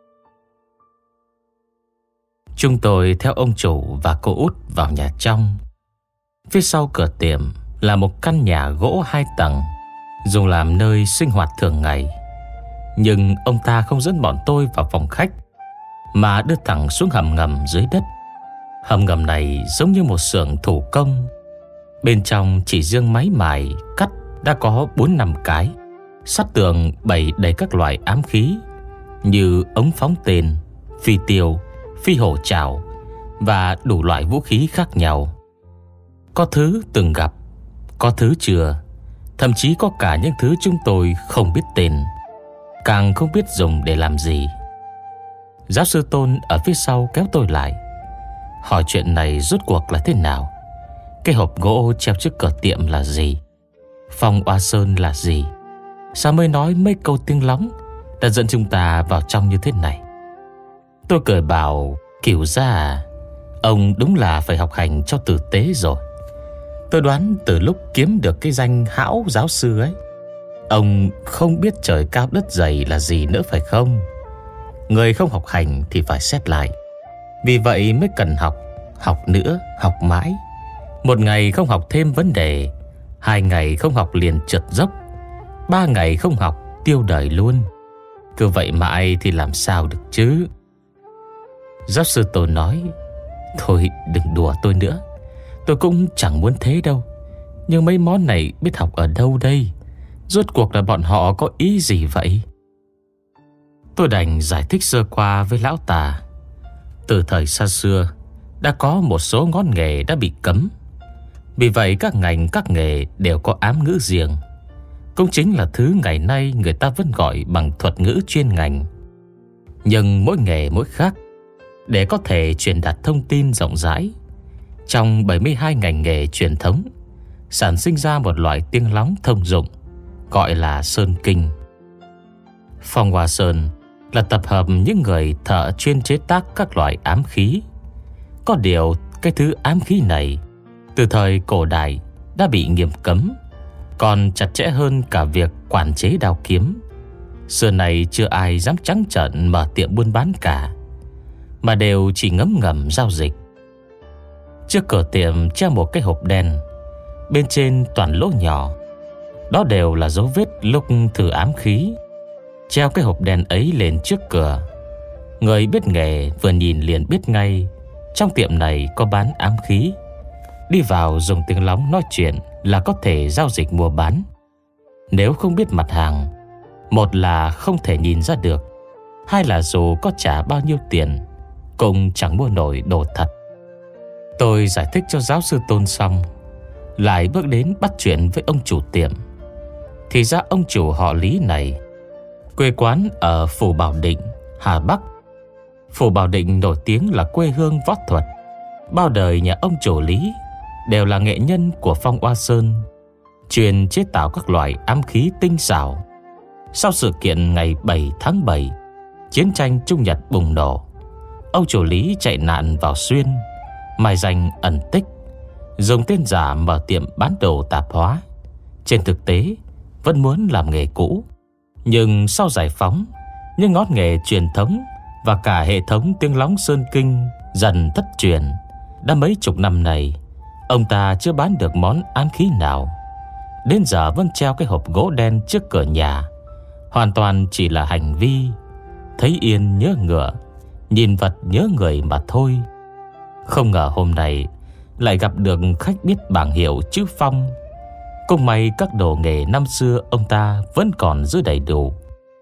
A: Chúng tôi theo ông chủ và cô Út vào nhà trong. Phía sau cửa tiệm là một căn nhà gỗ hai tầng, dùng làm nơi sinh hoạt thường ngày. Nhưng ông ta không dẫn bọn tôi vào phòng khách, mà đưa thẳng xuống hầm ngầm dưới đất. Hầm ngầm này giống như một xưởng thủ công. Bên trong chỉ riêng máy mài cắt đã có bốn năm cái. Sát tường bày đầy các loại ám khí như ống phóng tên, phi tiêu, phi hổ trảo và đủ loại vũ khí khác nhau. Có thứ từng gặp, có thứ chưa, thậm chí có cả những thứ chúng tôi không biết tên, càng không biết dùng để làm gì. Giáo sư Tôn ở phía sau kéo tôi lại, hỏi chuyện này rốt cuộc là thế nào. Cái hộp gỗ treo trước cửa tiệm là gì? Phong Oa Sơn là gì? Sao mới nói mấy câu tiếng lóng đã dẫn chúng ta vào trong như thế này? Tôi cười bảo, kiểu ra ông đúng là phải học hành cho tử tế rồi. Tôi đoán từ lúc kiếm được cái danh hão giáo sư ấy, ông không biết trời cao đất dày là gì nữa phải không? Người không học hành thì phải xét lại. Vì vậy mới cần học, học nữa, học mãi. Một ngày không học thêm vấn đề, hai ngày không học liền trượt dốc, ba ngày không học tiêu đời luôn. Cứ vậy mãi thì làm sao được chứ? Giáo sư Tôn nói, thôi đừng đùa tôi nữa, tôi cũng chẳng muốn thế đâu. Nhưng mấy món này biết học ở đâu đây? Rốt cuộc là bọn họ có ý gì vậy? Tôi đành giải thích sơ qua với lão tà. Từ thời xa xưa đã có một số ngón nghề đã bị cấm. Vì vậy các ngành các nghề đều có ám ngữ riêng. Cũng chính là thứ ngày nay người ta vẫn gọi bằng thuật ngữ chuyên ngành. Nhưng mỗi nghề mỗi khác, để có thể truyền đạt thông tin rộng rãi. Trong bảy mươi hai ngành nghề truyền thống, sản sinh ra một loại tiếng lóng thông dụng, gọi là Sơn Kinh. Phong Hoa Sơn là tập hợp những người thợ chuyên chế tác các loại ám khí. Có điều cái thứ ám khí này từ thời cổ đại đã bị nghiêm cấm, còn chặt chẽ hơn cả việc quản chế đao kiếm. Xưa này chưa ai dám trắng trợn mở tiệm buôn bán cả, mà đều chỉ ngấm ngầm giao dịch. Trước cửa tiệm treo một cái hộp đen, bên trên toàn lỗ nhỏ. Đó đều là dấu vết lúc thử ám khí. Treo cái hộp đen ấy lên trước cửa, người biết nghề vừa nhìn liền biết ngay trong tiệm này có bán ám khí. Đi vào dùng tiếng lóng nói chuyện là có thể giao dịch mua bán. Nếu không biết mặt hàng, một là không thể nhìn ra được, hai là dù có trả bao nhiêu tiền cũng chẳng mua nổi đồ thật. Tôi giải thích cho giáo sư Tôn xong, lại bước đến bắt chuyện với ông chủ tiệm. Thì ra ông chủ họ Lý này quê quán ở Phủ Bảo Định, Hà Bắc. Phủ Bảo Định nổi tiếng là quê hương võ thuật. Bao đời nhà ông chủ Lý đều là nghệ nhân của Phong Oa Sơn, chuyên chế tạo các loại ám khí tinh xảo. Sau sự kiện ngày bảy tháng bảy, chiến tranh Trung Nhật bùng nổ, ông chủ Lý chạy nạn vào Xuyên, mài danh ẩn tích, dùng tên giả mở tiệm bán đồ tạp hóa. Trên thực tế vẫn muốn làm nghề cũ. Nhưng sau giải phóng, những ngón nghề truyền thống và cả hệ thống tiếng lóng Sơn Kinh dần thất truyền. Đã mấy chục năm này, ông ta chưa bán được món ám khí nào. Đến giờ vẫn treo cái hộp gỗ đen trước cửa nhà, hoàn toàn chỉ là hành vi thấy yên nhớ ngựa, nhìn vật nhớ người mà thôi. Không ngờ hôm nay lại gặp được khách biết bảng hiệu chữ Phong. Cũng may các đồ nghề năm xưa ông ta vẫn còn giữ đầy đủ.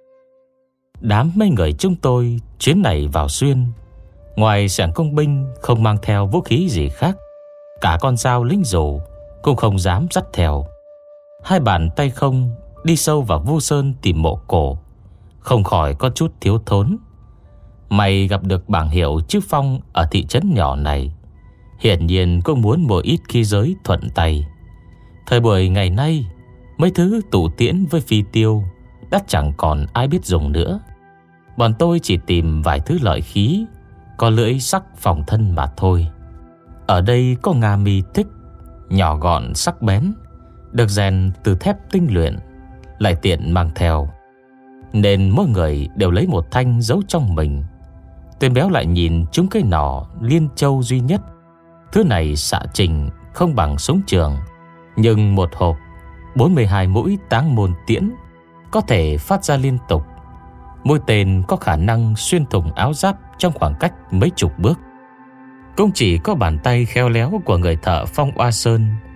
A: Đám mấy người chúng tôi chuyến này vào Xuyên, ngoài xẻng công binh không mang theo vũ khí gì khác, cả con dao lính dù cũng không dám dắt theo. Hai bàn tay không đi sâu vào Vu Sơn tìm mộ cổ, không khỏi có chút thiếu thốn. Mày gặp được bảng hiệu chữ Phong ở thị trấn nhỏ này, hiển nhiên cũng muốn mua ít khí giới thuận tay. Thời buổi ngày nay, mấy thứ tủ tiễn với phi tiêu đã chẳng còn ai biết dùng nữa. Bọn tôi chỉ tìm vài thứ lợi khí, có lưỡi sắc phòng thân mà thôi. Ở đây có ngà mi thích, nhỏ gọn sắc bén, được rèn từ thép tinh luyện, lại tiện mang theo, nên mỗi người đều lấy một thanh giấu trong mình. Tên béo lại nhìn chúng cái nỏ liên châu duy nhất. Thứ này xạ trình không bằng súng trường, nhưng một hộp bốn mươi hai mũi táng môn tiễn có thể phát ra liên tục. Mũi tên có khả năng xuyên thủng áo giáp trong khoảng cách mấy chục bước. Cũng chỉ có bàn tay khéo léo của người thợ Phong Oa Sơn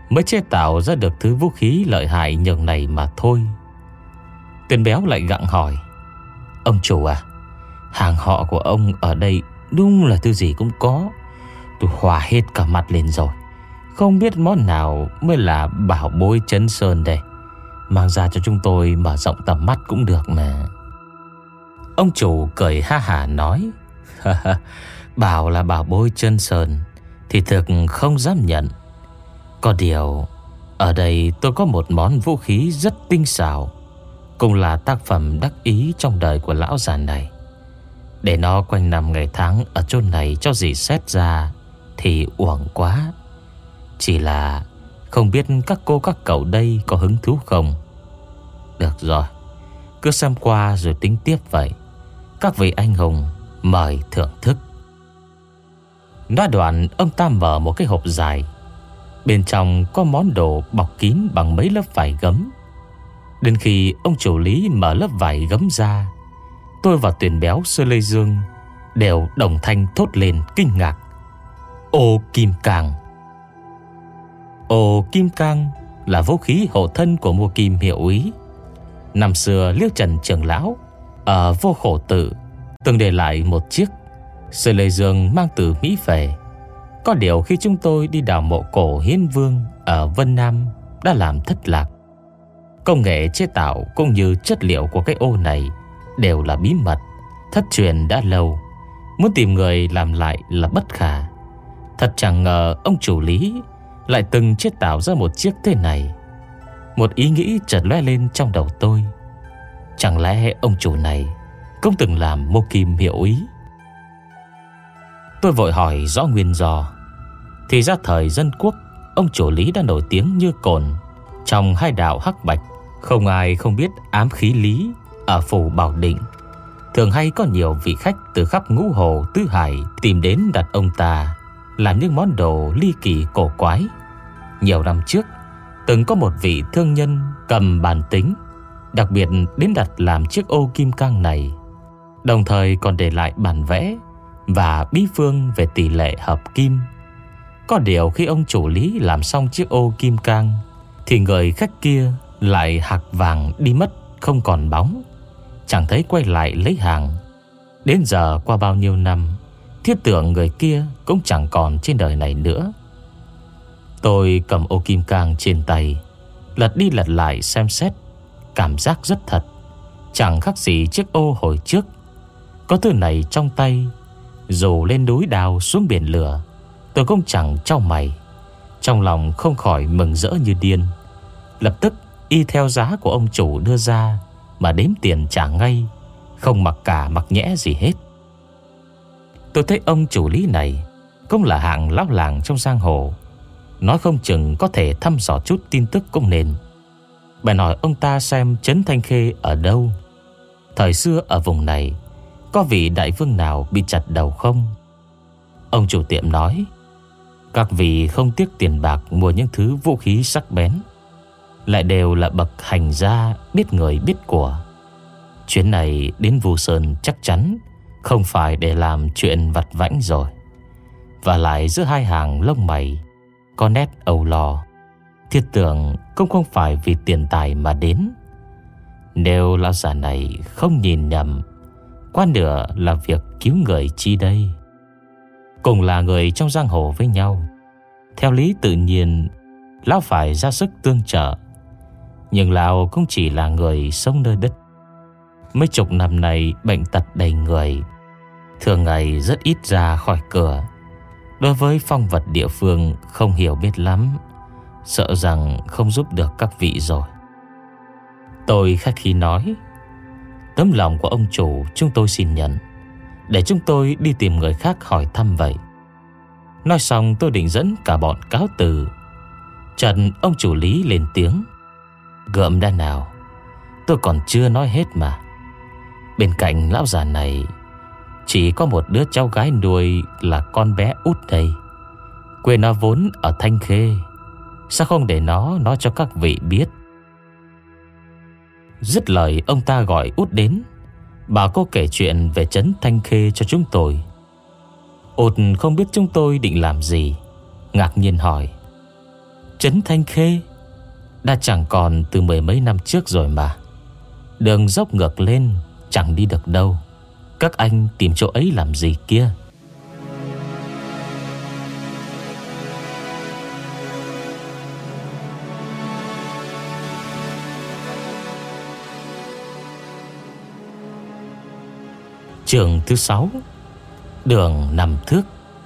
A: mới chế tạo ra được thứ vũ khí lợi hại nhường này mà thôi. Tên béo lại gặng hỏi: Ông chủ à, hàng họ của ông ở đây đúng là thứ gì cũng có. Tôi hòa hết cả mặt lên rồi. Không biết món nào mới là bảo bối Trấn Sơn đây. Mang ra cho chúng tôi mở rộng tầm mắt cũng được mà. Ông chủ cười ha hả nói: Bảo là bảo bối Trấn Sơn thì thực không dám nhận. Có điều ở đây tôi có một món vũ khí rất tinh xảo, cũng là tác phẩm đắc ý trong đời của lão già này. Để nó quanh năm ngày tháng ở chốn này cho gì xét ra thì uổng quá. Chỉ là không biết các cô các cậu đây có hứng thú không? Được rồi, cứ xem qua rồi tính tiếp vậy. Các vị anh hùng mời thưởng thức. Nói đoạn, ông ta mở một cái hộp dài. Bên trong có món đồ bọc kín bằng mấy lớp vải gấm. Đến khi ông chủ Lý mở lớp vải gấm ra, tôi và Tuyền Béo Sơ Lê Dương đều đồng thanh thốt lên kinh ngạc: Ô kim cang! Ô kim cang là vũ khí hộ thân của Mua Kim hiệu úy. Năm xưa Liêu Trần trưởng lão ở Vô Khổ Tự từng để lại một chiếc, Sơ Lê Dương mang từ Mỹ về. Có điều khi chúng tôi đi đào mộ cổ Hiến Vương ở Vân Nam đã làm thất lạc. Công nghệ chế tạo cũng như chất liệu của cái ô này đều là bí mật, thất truyền đã lâu. Muốn tìm người làm lại là bất khả. Thật chẳng ngờ ông chủ Lý lại từng chế tạo ra một chiếc thế này. Một ý nghĩ chợt lóe lên trong đầu tôi. Chẳng lẽ ông chủ này cũng từng làm Mô Kim hiệu úy? Tôi vội hỏi rõ nguyên do. Thì ra thời dân quốc, ông chủ Lý đã nổi tiếng như cồn trong hai đạo hắc bạch. Không ai không biết ám khí Lý ở phủ Bảo Định. Thường hay có nhiều vị khách từ khắp ngũ hồ tứ hải tìm đến đặt ông ta làm những món đồ ly kỳ cổ quái. Nhiều năm trước, từng có một vị thương nhân cầm bàn tính đặc biệt đến đặt làm chiếc ô kim cang này, đồng thời còn để lại bản vẽ và bí phương về tỷ lệ hợp kim. Có điều khi ông chủ Lý làm xong chiếc ô kim cang thì người khách kia lại hạc vàng đi mất không còn bóng, chẳng thấy quay lại lấy hàng. Đến giờ qua bao nhiêu năm, thiết tưởng người kia cũng chẳng còn trên đời này nữa. Tôi cầm ô kim cang trên tay, lật đi lật lại xem xét. Cảm giác rất thật, chẳng khác gì chiếc ô hồi trước. Có thứ này trong tay, dù lên núi đào xuống biển lửa, tôi cũng chẳng trao mày. Trong lòng không khỏi mừng rỡ như điên. Lập tức y theo giá của ông chủ đưa ra mà đếm tiền trả ngay, không mặc cả mặc nhẽ gì hết. Tôi thấy ông chủ Lý này cũng là hạng lão làng trong giang hồ, nói không chừng có thể thăm dò chút tin tức cũng nên. Bèn hỏi ông ta xem Trấn Thanh Khê ở đâu, thời xưa ở vùng này có vị đại vương nào bị chặt đầu không. Ông chủ tiệm nói: Các vị không tiếc tiền bạc mua những thứ vũ khí sắc bén, lại đều là bậc hành gia biết người biết của. Chuyến này đến Vu Sơn chắc chắn không phải để làm chuyện vặt vãnh rồi. Và lại giữa hai hàng lông mày có nét âu lo, thiết tưởng cũng không phải vì tiền tài mà đến. Nếu lão già này không nhìn nhầm, qua nửa là việc cứu người chi đây. Cùng là người trong giang hồ với nhau, theo lý tự nhiên lão phải ra sức tương trợ. Nhưng lão cũng chỉ là người sống nơi đất. Mấy chục năm nay bệnh tật đầy người, thường ngày rất ít ra khỏi cửa. Đối với phong vật địa phương không hiểu biết lắm, sợ rằng không giúp được các vị rồi. Tôi khách khí nói: Tấm lòng của ông chủ chúng tôi xin nhận, để chúng tôi đi tìm người khác hỏi thăm vậy. Nói xong tôi định dẫn cả bọn cáo từ. Chợt ông chủ Lý lên tiếng: Gượm đã nào, tôi còn chưa nói hết mà. Bên cạnh lão già này chỉ có một đứa cháu gái nuôi là con bé út đây. Quê nó vốn ở Thanh Khê, sao không để nó nói cho các vị biết. Dứt lời ông ta gọi út đến, bảo cô kể chuyện về trấn Thanh Khê cho chúng tôi. Út không biết chúng tôi định làm gì, ngạc nhiên hỏi: Trấn Thanh Khê đã chẳng còn từ mười mấy năm trước rồi mà. Đường dốc ngược lên, chẳng đi được đâu. Các anh tìm chỗ ấy làm gì kia? Chương thứ sáu. Đường năm thước.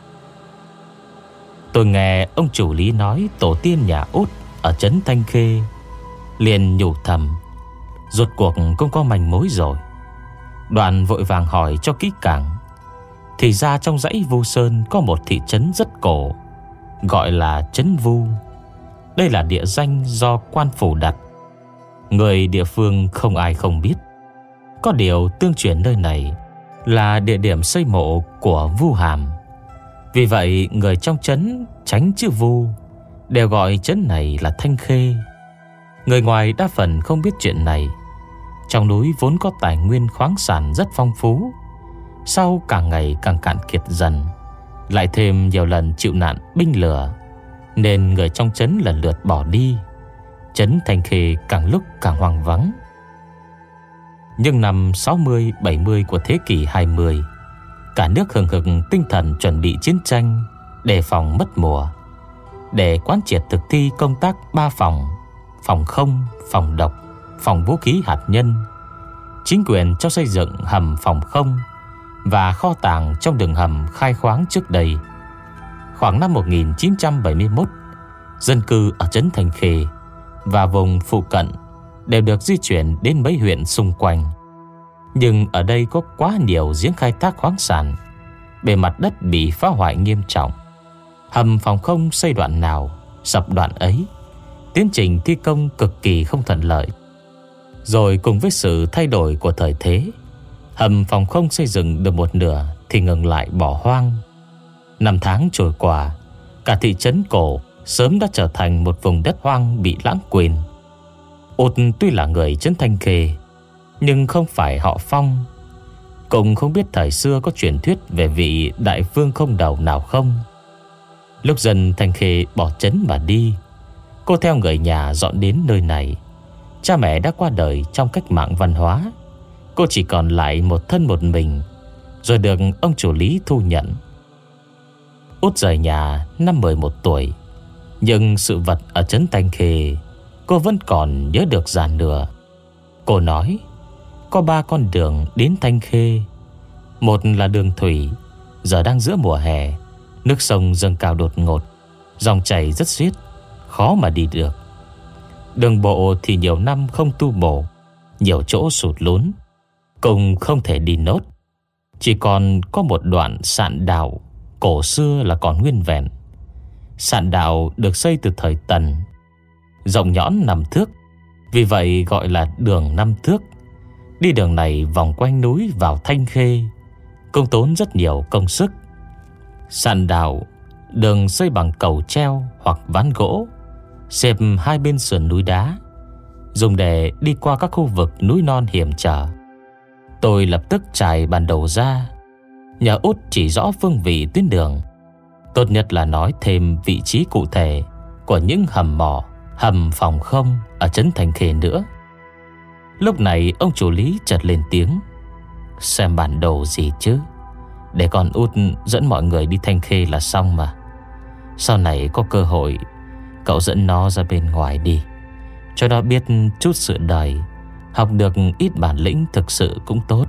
A: Tôi nghe ông chủ lý nói tổ tiên nhà Út ở trấn Thanh Khê, liền nhủ thầm, rốt cuộc cũng có manh mối rồi. Đoạn vội vàng hỏi cho kỹ càng. Thì ra trong dãy Vu Sơn có một thị trấn rất cổ, gọi là trấn Vu. Đây là địa danh do quan phủ đặt, người địa phương không ai không biết. Có điều tương truyền nơi này là địa điểm xây mộ của Vu Hàm. Vì vậy người trong trấn tránh chữ Vu đều gọi trấn này là Thanh Khê. Người ngoài đa phần không biết chuyện này. Trong núi vốn có tài nguyên khoáng sản rất phong phú, sau càng ngày càng cạn kiệt dần, lại thêm nhiều lần chịu nạn binh lửa, nên người trong trấn lần lượt bỏ đi. Trấn Thanh Khê càng lúc càng hoang vắng. Nhưng năm sáu mươi bảy mươi của thế kỷ hai mươi, cả nước hừng hực tinh thần chuẩn bị chiến tranh, đề phòng mất mùa. Để quán triệt thực thi công tác ba phòng: phòng không, phòng độc, phòng vũ khí hạt nhân, chính quyền cho xây dựng hầm phòng không và kho tàng trong đường hầm khai khoáng trước đây. Khoảng năm một nghìn chín trăm bảy mươi mốt, dân cư ở trấn Thanh Khê và vùng phụ cận đều được di chuyển đến mấy huyện xung quanh. Nhưng ở đây có quá nhiều giếng khai thác khoáng sản, bề mặt đất bị phá hoại nghiêm trọng. Hầm phòng không xây đoạn nào sập đoạn ấy, tiến trình thi công cực kỳ không thuận lợi. Rồi cùng với sự thay đổi của thời thế, hầm phòng không xây dựng được một nửa thì ngừng lại bỏ hoang. Năm tháng trôi qua, cả thị trấn cổ sớm đã trở thành một vùng đất hoang bị lãng quên. Út tuy là người trấn Thanh Khê, nhưng không phải họ Phong, cũng không biết thời xưa có truyền thuyết về vị đại vương không đầu nào không. Lúc dân Thanh Khê bỏ trấn mà đi, cô theo người nhà dọn đến nơi này. Cha mẹ đã qua đời trong cách mạng văn hóa, cô chỉ còn lại một thân một mình, rồi được ông chủ lý thu nhận. Út rời nhà năm mười một tuổi, nhưng sự vật ở trấn Thanh Khê cô vẫn còn nhớ được dàn nửa. Cô nói có ba con đường đến Thanh Khê. Một là đường thủy, giờ đang giữa mùa hè, nước sông dâng cao đột ngột, dòng chảy rất xiết, khó mà đi được. Đường bộ thì nhiều năm không tu bổ, nhiều chỗ sụt lún, cùng không thể đi nốt. Chỉ còn có một đoạn sạn đạo cổ xưa là còn nguyên vẹn. Sạn đạo được xây từ thời Tần, rộng nhõn năm thước, vì vậy gọi là đường năm thước. Đi đường này vòng quanh núi vào Thanh Khê, công tốn rất nhiều công sức. Sạn đạo đường xây bằng cầu treo hoặc ván gỗ, xếp hai bên sườn núi đá, dùng để đi qua các khu vực núi non hiểm trở. Tôi lập tức trải bản đồ ra, nhờ Út chỉ rõ phương vị tuyến đường. Tốt nhất là nói thêm vị trí cụ thể của những hầm mỏ, hầm phòng không ở trấn Thanh Khê nữa. Lúc này ông chủ lý chợt lên tiếng: xem bản đồ gì chứ, để con Út dẫn mọi người đi Thanh Khê là xong mà. Sau này có cơ hội, cậu dẫn nó ra bên ngoài đi, cho nó biết chút sự đời, học được ít bản lĩnh thực sự cũng tốt.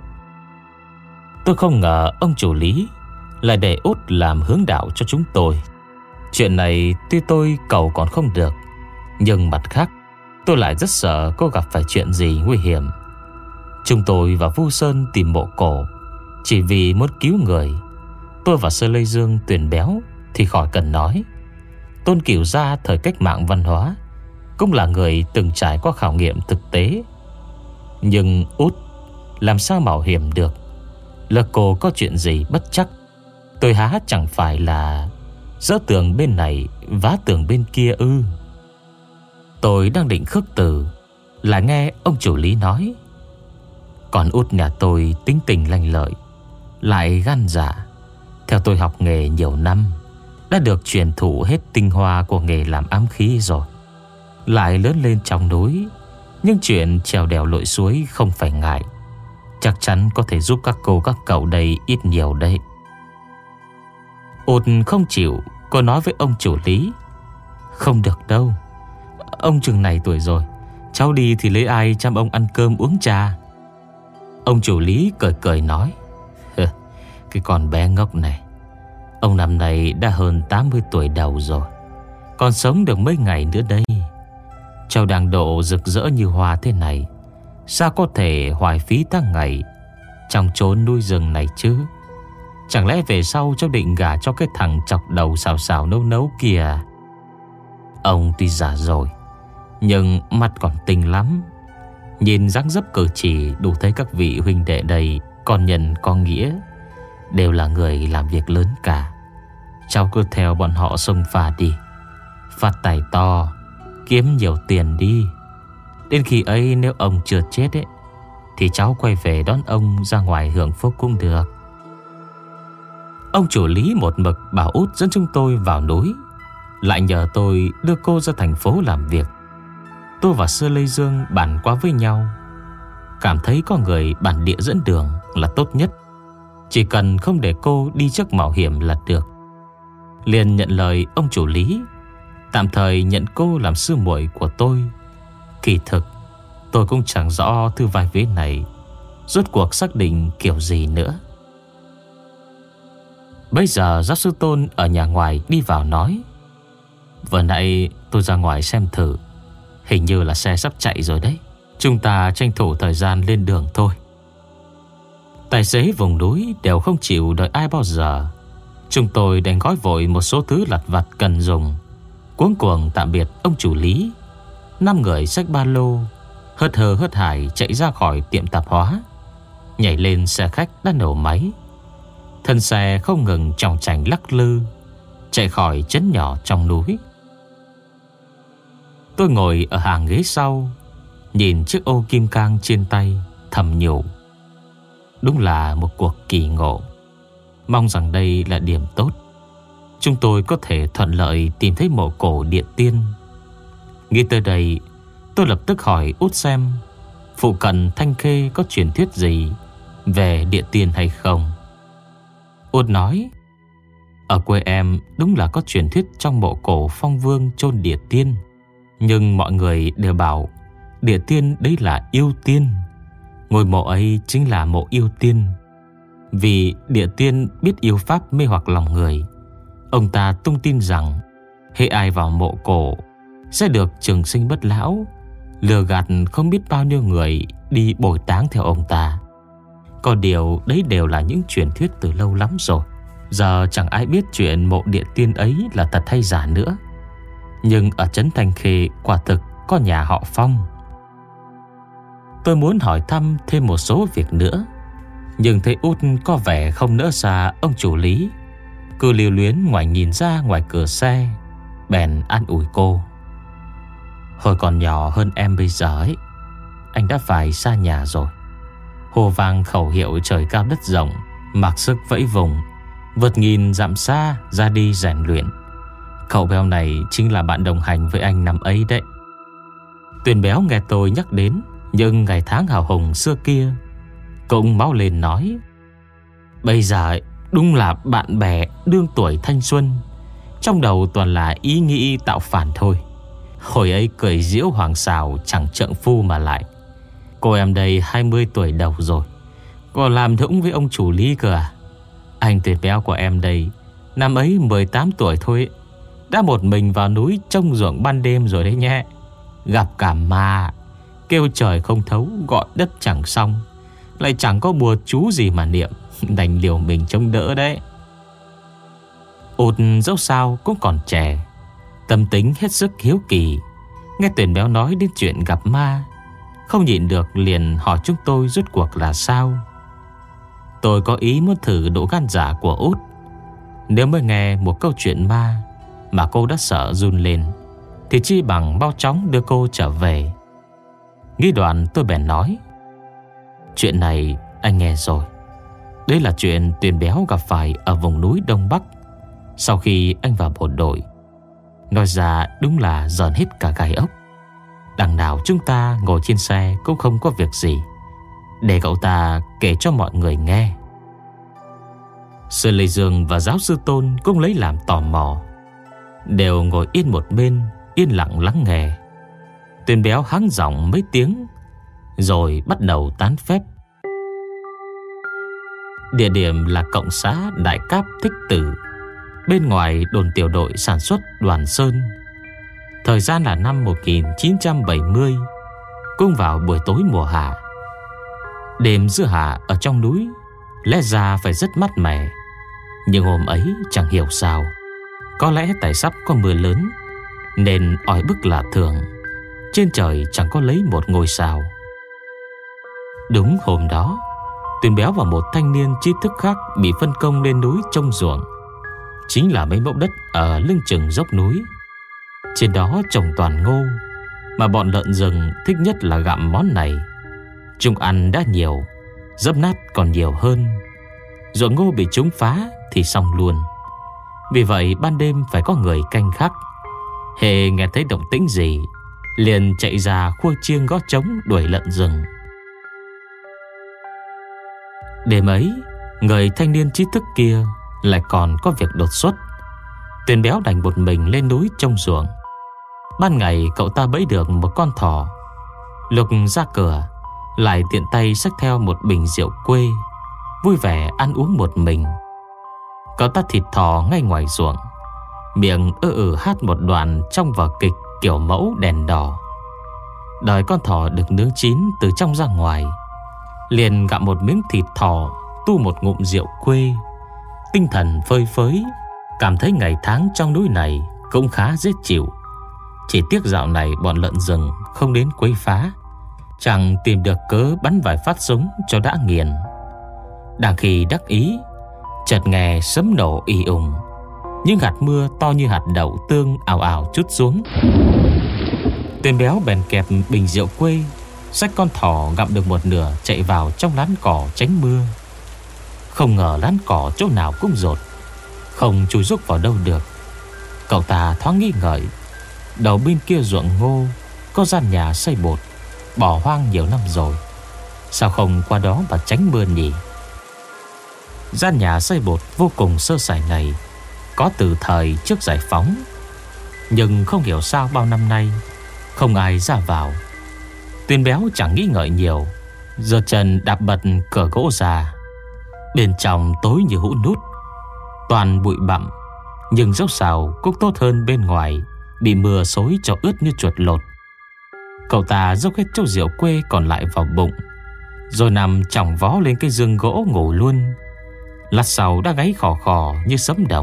A: Tôi không ngờ ông chủ lý lại để Út làm hướng đạo cho chúng tôi. Chuyện này tuy tôi cầu còn không được, nhưng mặt khác tôi lại rất sợ cô gặp phải chuyện gì nguy hiểm. Chúng tôi vào Vu Sơn tìm mộ cổ chỉ vì muốn cứu người. Tôi và Sơ Lê Dương tuyển béo thì khỏi cần nói. Tôn Cửu Gia thời cách mạng văn hóa cũng là người từng trải qua khảo nghiệm thực tế. Nhưng Út làm sao mạo hiểm được? Lỡ cô có chuyện gì bất chắc, tôi há chẳng phải là dỡ tường bên này vá tường bên kia ư? Tôi đang định khước từ, là nghe ông chủ lý nói: còn Út nhà tôi tính tình lanh lợi, lại gan dạ. Theo tôi học nghề nhiều năm, đã được truyền thụ hết tinh hoa của nghề làm ám khí rồi, lại lớn lên trong núi, nhưng chuyện trèo đèo lội suối không phải ngại. Chắc chắn có thể giúp các cô các cậu đây ít nhiều đấy. Út không chịu. Cô nói với ông chủ Lý: Không được đâu, ông chừng này tuổi rồi, cháu đi thì lấy ai chăm ông ăn cơm uống trà. Ông chủ Lý cười cười nói: Cái con bé ngốc này, ông năm nay đã hơn tám mươi tuổi đầu rồi, còn sống được mấy ngày nữa đây. Cháu đang độ rực rỡ như hoa thế này, sao có thể hoài phí tháng ngày trong chốn núi rừng này chứ? Chẳng lẽ về sau cháu định gả cho cái thằng chọc đầu xào xào nấu nấu kìa? Ông tuy già rồi, nhưng mắt còn tinh lắm. Nhìn dáng dấp cử chỉ đủ thấy các vị huynh đệ đây con nhân có nghĩa, đều là người làm việc lớn cả. Cháu cứ theo bọn họ xông pha đi, phát tài to, kiếm nhiều tiền đi. Đến khi ấy nếu ông chưa chết ấy, thì cháu quay về đón ông ra ngoài hưởng phúc cũng được. Ông chủ Lý một mực bảo út dẫn chúng tôi vào núi, lại nhờ tôi đưa cô ra thành phố làm việc. Tôi và Sơ Lê Dương bàn qua với nhau, cảm thấy có người bản địa dẫn đường là tốt nhất, chỉ cần không để cô đi trước mạo hiểm là được. Liền nhận lời ông chủ Lý, tạm thời nhận cô làm sư muội của tôi. Kỳ thực tôi cũng chẳng rõ thư vai vế này rốt cuộc xác định kiểu gì nữa. Bây giờ giáo sư Tôn ở nhà ngoài đi vào nói: Vừa nãy tôi ra ngoài xem thử, hình như là xe sắp chạy rồi đấy. Chúng ta tranh thủ thời gian lên đường thôi. Tài xế vùng núi đều không chịu đợi ai bao giờ. Chúng tôi đành gói vội một số thứ lặt vặt cần dùng, cuống cuồng tạm biệt ông chủ Lý. Năm người xách ba lô, hớt hơ hớt hải chạy ra khỏi tiệm tạp hóa, nhảy lên xe khách đã nổ máy. Thân xe không ngừng chòng chành lắc lư, chạy khỏi trấn nhỏ trong núi. Tôi ngồi ở hàng ghế sau, nhìn chiếc ô kim cang trên tay, thầm nhủ: Đúng là một cuộc kỳ ngộ. Mong rằng đây là điểm tốt, chúng tôi có thể thuận lợi tìm thấy mộ cổ Địa Tiên. Nghĩ tới đây, tôi lập tức hỏi út xem phụ cận Thanh Khê có truyền thuyết gì về Địa Tiên hay không. Út nói: Ở quê em đúng là có truyền thuyết trong mộ cổ Phong Vương chôn Địa Tiên, nhưng mọi người đều bảo Địa Tiên đấy là yêu tiên. Ngôi mộ ấy chính là mộ yêu tiên, vì Địa Tiên biết yêu pháp mê hoặc lòng người. Ông ta tung tin rằng hễ ai vào mộ cổ sẽ được trường sinh bất lão, lừa gạt không biết bao nhiêu người đi bồi táng theo ông ta. Có điều đấy đều là những truyền thuyết từ lâu lắm rồi, giờ chẳng ai biết chuyện mộ Địa Tiên ấy là thật hay giả nữa. Nhưng ở trấn Thanh Khê quả thực có nhà họ Phong. Tôi muốn hỏi thăm thêm một số việc nữa, nhưng thấy út có vẻ không nỡ xa ông chủ Lý, cứ lưu luyến ngoài nhìn ra ngoài cửa xe. Bèn an ủi cô: Hồi còn nhỏ hơn em bây giờ ấy, anh đã phải xa nhà rồi. Hồ vang khẩu hiệu trời cao đất rộng, mặc sức vẫy vùng, vượt nghìn dặm xa ra đi rèn luyện. Cậu béo này chính là bạn đồng hành với anh năm ấy đấy. Tuyền béo nghe tôi nhắc đến những ngày tháng hào hùng xưa kia, cũng máu lên nói: Bây giờ đúng là bạn bè đương tuổi thanh xuân, trong đầu toàn là ý nghĩ tạo phản thôi. Hồi ấy cười giễu hoàng xào chẳng trượng phu mà lại. Cô em đây hai mươi tuổi đầu rồi, còn làm thũng với ông chủ Lý cơ à? Anh Tuyền béo của em đây năm ấy mười tám tuổi thôi, đã một mình vào núi trông ruộng ban đêm rồi đấy nhé. Gặp cả ma, kêu trời không thấu, gọi đất chẳng xong, lại chẳng có bùa chú gì mà niệm, đành liều mình chống đỡ đấy. Út dẫu sao cũng còn trẻ, tâm tính hết sức hiếu kỳ. Nghe Tuyền béo nói đến chuyện gặp ma, không nhịn được liền hỏi chúng tôi rốt cuộc là sao. Tôi có ý muốn thử độ gan dạ của út. Nếu mới nghe một câu chuyện ma mà cô đã sợ run lên, thì chi bằng mau chóng đưa cô trở về. Nghĩ đoạn tôi bèn nói: Chuyện này anh nghe rồi. Đây là chuyện Tuyền béo gặp phải ở vùng núi Đông Bắc Sau khi anh vào bộ đội, nói ra đúng là giỡn hết cả gai ốc. Đằng nào chúng ta ngồi trên xe cũng không có việc gì, để cậu ta kể cho mọi người nghe. Sư Lê Dương và giáo sư Tôn cũng lấy làm tò mò, đều ngồi yên một bên, yên lặng lắng nghe. Tuyền Béo hắng giọng mấy tiếng, rồi bắt đầu tán phép. Địa điểm là cộng xã Đại Cáp Thích Tử, bên ngoài đồn tiểu đội sản xuất Đoàn Sơn. Thời gian là năm một nghìn chín trăm bảy mươi, cũng vào buổi tối mùa hạ. Đêm giữa hạ ở trong núi lẽ ra phải rất mát mẻ, nhưng hôm ấy chẳng hiểu sao, có lẽ tại sắp có mưa lớn nên oi bức lạ thường. Trên trời chẳng có lấy một ngôi sao. Đúng hôm đó, Tuyền Béo và một thanh niên trí thức khác bị phân công lên núi trông ruộng, chính là mấy mẫu đất ở lưng chừng dốc núi. Trên đó trồng toàn ngô, mà bọn lợn rừng thích nhất là gặm món này. Chúng ăn đã nhiều, dấp nát còn nhiều hơn. Ruộng ngô bị chúng phá thì xong luôn. Vì vậy ban đêm phải có người canh gác. Hễ nghe thấy động tĩnh gì, liền chạy ra khua chiêng gõ trống đuổi lợn rừng. Đêm ấy, người thanh niên trí thức kia lại còn có việc đột xuất. Tuyền Béo đành một mình lên núi trông ruộng. Ban ngày cậu ta bẫy được một con thỏ. Lúc ra cửa, lại tiện tay xách theo một bình rượu quê, vui vẻ ăn uống một mình. Cậu ta thịt thỏ ngay ngoài ruộng, miệng ơ ử hát một đoạn trong vở kịch kiểu mẫu Đèn Đỏ. Đợi con thỏ được nướng chín từ trong ra ngoài, liền gặm một miếng thịt thỏ, tu một ngụm rượu quê. Tinh thần phơi phới, cảm thấy ngày tháng trong núi này cũng khá dễ chịu. Chỉ tiếc dạo này bọn lợn rừng không đến quấy phá, chẳng tìm được cớ bắn vài phát súng cho đã nghiền. Đang khi đắc ý, chợt nghe sấm nổ ì ùng, những hạt mưa to như hạt đậu tương ào ào trút xuống. Tuyền Béo bèn kẹp bình rượu quê, xách con thỏ gặm được một nửa, chạy vào trong lán cỏ tránh mưa. Không ngờ lán cỏ chỗ nào cũng dột, không chui rúc vào đâu được. Cậu ta thoáng nghi ngợi, đầu bên kia ruộng ngô có gian nhà xây bột, bỏ hoang nhiều năm rồi, sao không qua đó mà tránh mưa nhỉ? Gian nhà xây bột vô cùng sơ sài này có từ thời trước giải phóng, nhưng không hiểu sao bao năm nay không ai ra vào. Tuyền Béo chẳng nghĩ ngợi nhiều, giơ chân đạp bật cửa gỗ ra. Bên trong tối như hũ nút, toàn bụi bặm, nhưng dẫu sao cũng tốt hơn bên ngoài bị mưa xối cho ướt như chuột lột. Cậu ta dốc hết chỗ rượu quê còn lại vào bụng, rồi nằm chỏng vó lên cái giường gỗ ngủ luôn. Lát sau đã gáy khò khò như sấm động.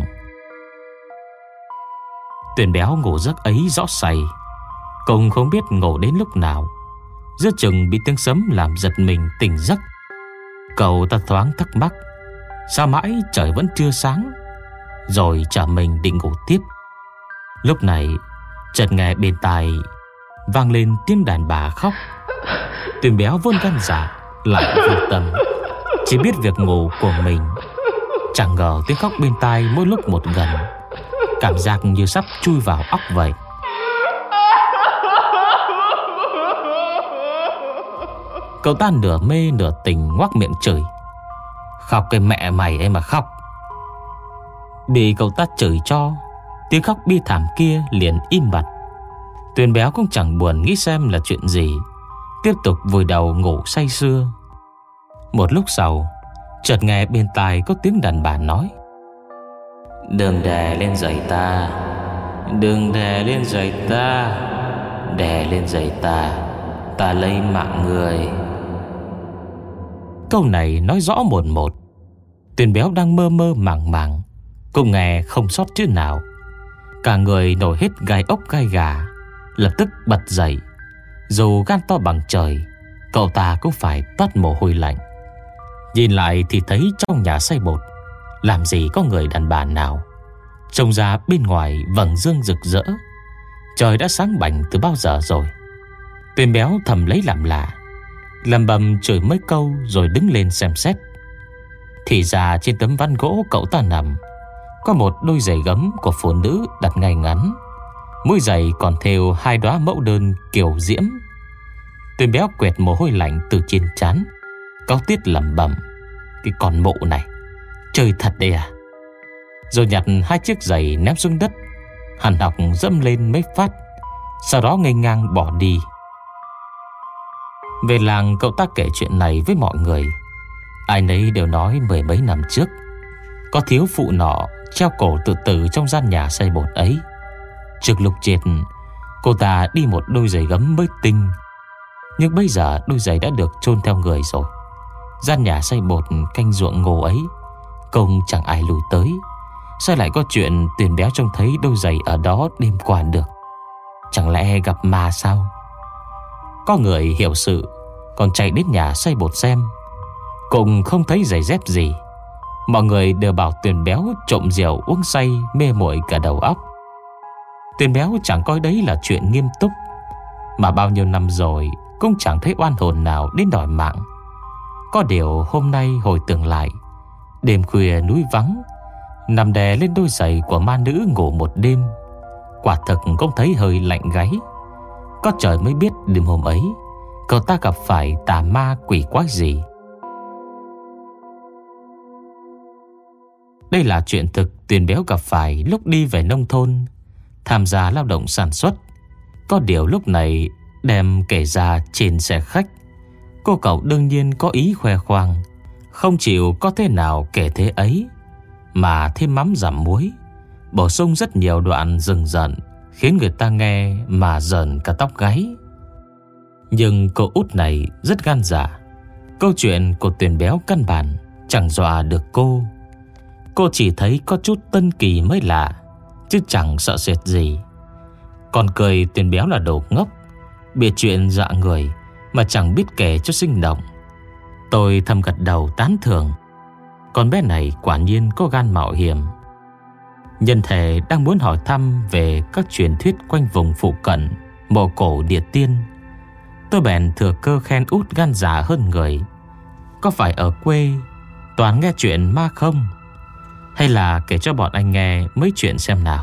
A: Tuyền Béo ngủ giấc ấy rõ say, cũng không biết ngủ đến lúc nào. Giữa chừng bị tiếng sấm làm giật mình tỉnh giấc. Cậu ta thoáng thắc mắc, sao mãi trời vẫn chưa sáng, rồi trở mình định ngủ tiếp. Lúc này chợt nghe bên tai vang lên tiếng đàn bà khóc. Tuyền Béo vốn gan dạ lại vô tâm, chỉ biết việc ngủ của mình. Chẳng ngờ tiếng khóc bên tai mỗi lúc một gần, cảm giác như sắp chui vào óc vậy. Cậu ta nửa mê nửa tỉnh ngoác miệng chửi, khóc cái mẹ mày ấy mà khóc. Bị cậu ta chửi cho, tiếng khóc bi thảm kia liền im bặt. Tuyền Béo cũng chẳng buồn nghĩ xem là chuyện gì, tiếp tục vùi đầu ngủ say sưa. Một lúc sau, chợt nghe bên tai có tiếng đàn bà nói, đừng đè lên giày ta, đừng đè lên giày ta, đè lên giày ta, ta lấy mạng người. Câu này nói rõ một một. Tuyền Béo đang mơ mơ màng màng, cũng nghe không sót chữ nào. Cả người nổi hết gai ốc gai gà, lập tức bật dậy. Dù gan to bằng trời, cậu ta cũng phải toát mồ hôi lạnh. Nhìn lại thì thấy trong nhà xây bột làm gì có người đàn bà nào. Trông ra bên ngoài vầng dương rực rỡ, trời đã sáng bảnh từ bao giờ rồi. Tuyền Béo thầm lấy làm lạ, lầm bầm chửi mấy câu rồi đứng lên xem xét. Thì ra trên tấm ván gỗ cậu ta nằm có một đôi giày gấm của phụ nữ đặt ngay ngắn. Mũi giày còn thêu hai đóa mẫu đơn kiều diễm. Tuyền Béo quẹt mồ hôi lạnh từ trên trán, cáu tiết lẩm bẩm: cái con mụ này chơi thật đấy à. Rồi nhặt hai chiếc giày ném xuống đất, hằn học dẫm lên mấy phát, sau đó nghênh ngang bỏ đi. Về làng, cậu ta kể chuyện này với mọi người. Ai nấy đều nói mười mấy năm trước có thiếu phụ nọ treo cổ tự tử trong gian nhà xây bột ấy. Trước lúc chết, cô ta đi một đôi giày gấm mới tinh, nhưng bây giờ đôi giày đã được chôn theo người rồi. Gian nhà xây bột canh ruộng ngô ấy công chẳng ai lùi tới. Sao lại có chuyện Tuyền Béo trông thấy đôi giày ở đó đêm qua được? Chẳng lẽ gặp ma sao? Có người hiểu sự còn chạy đến nhà xây bột xem, cũng không thấy giày dép gì. Mọi người đều bảo Tuyền Béo trộm rượu uống say mê muội cả đầu óc. Tuyền Béo chẳng coi đấy là chuyện nghiêm túc, mà bao nhiêu năm rồi cũng chẳng thấy oan hồn nào đến đòi mạng. Có điều hôm nay hồi tưởng lại, đêm khuya núi vắng, nằm đè lên đôi giày của ma nữ ngủ một đêm, quả thực cũng thấy hơi lạnh gáy. Có trời mới biết đêm hôm ấy cậu ta gặp phải tà ma quỷ quái gì. Đây là chuyện thực Tuyền Béo gặp phải lúc đi về nông thôn tham gia lao động sản xuất. Có điều lúc này đem kể ra trên xe khách, cô cậu đương nhiên có ý khoe khoang, không chịu có thế nào kể thế ấy, mà thêm mắm giảm muối, bổ sung rất nhiều đoạn rừng rợn khiến người ta nghe mà rợn cả tóc gáy. Nhưng cô út này rất gan dạ. Câu chuyện của Tuyền Béo căn bản chẳng dọa được cô. Cô chỉ thấy có chút tân kỳ mới lạ, chứ chẳng sợ sệt gì. Còn cười Tuyền Béo là đồ ngốc, bịa chuyện dọa người mà chẳng biết kể cho sinh động. Tôi thầm gật đầu tán thưởng. Con bé này quả nhiên có gan mạo hiểm. Nhân thể đang muốn hỏi thăm về các truyền thuyết quanh vùng phụ cận mộ cổ địa tiên, tôi bèn thừa cơ khen út gan dạ hơn người. Có phải ở quê toàn nghe chuyện ma không? Hay là kể cho bọn anh nghe mấy chuyện xem nào.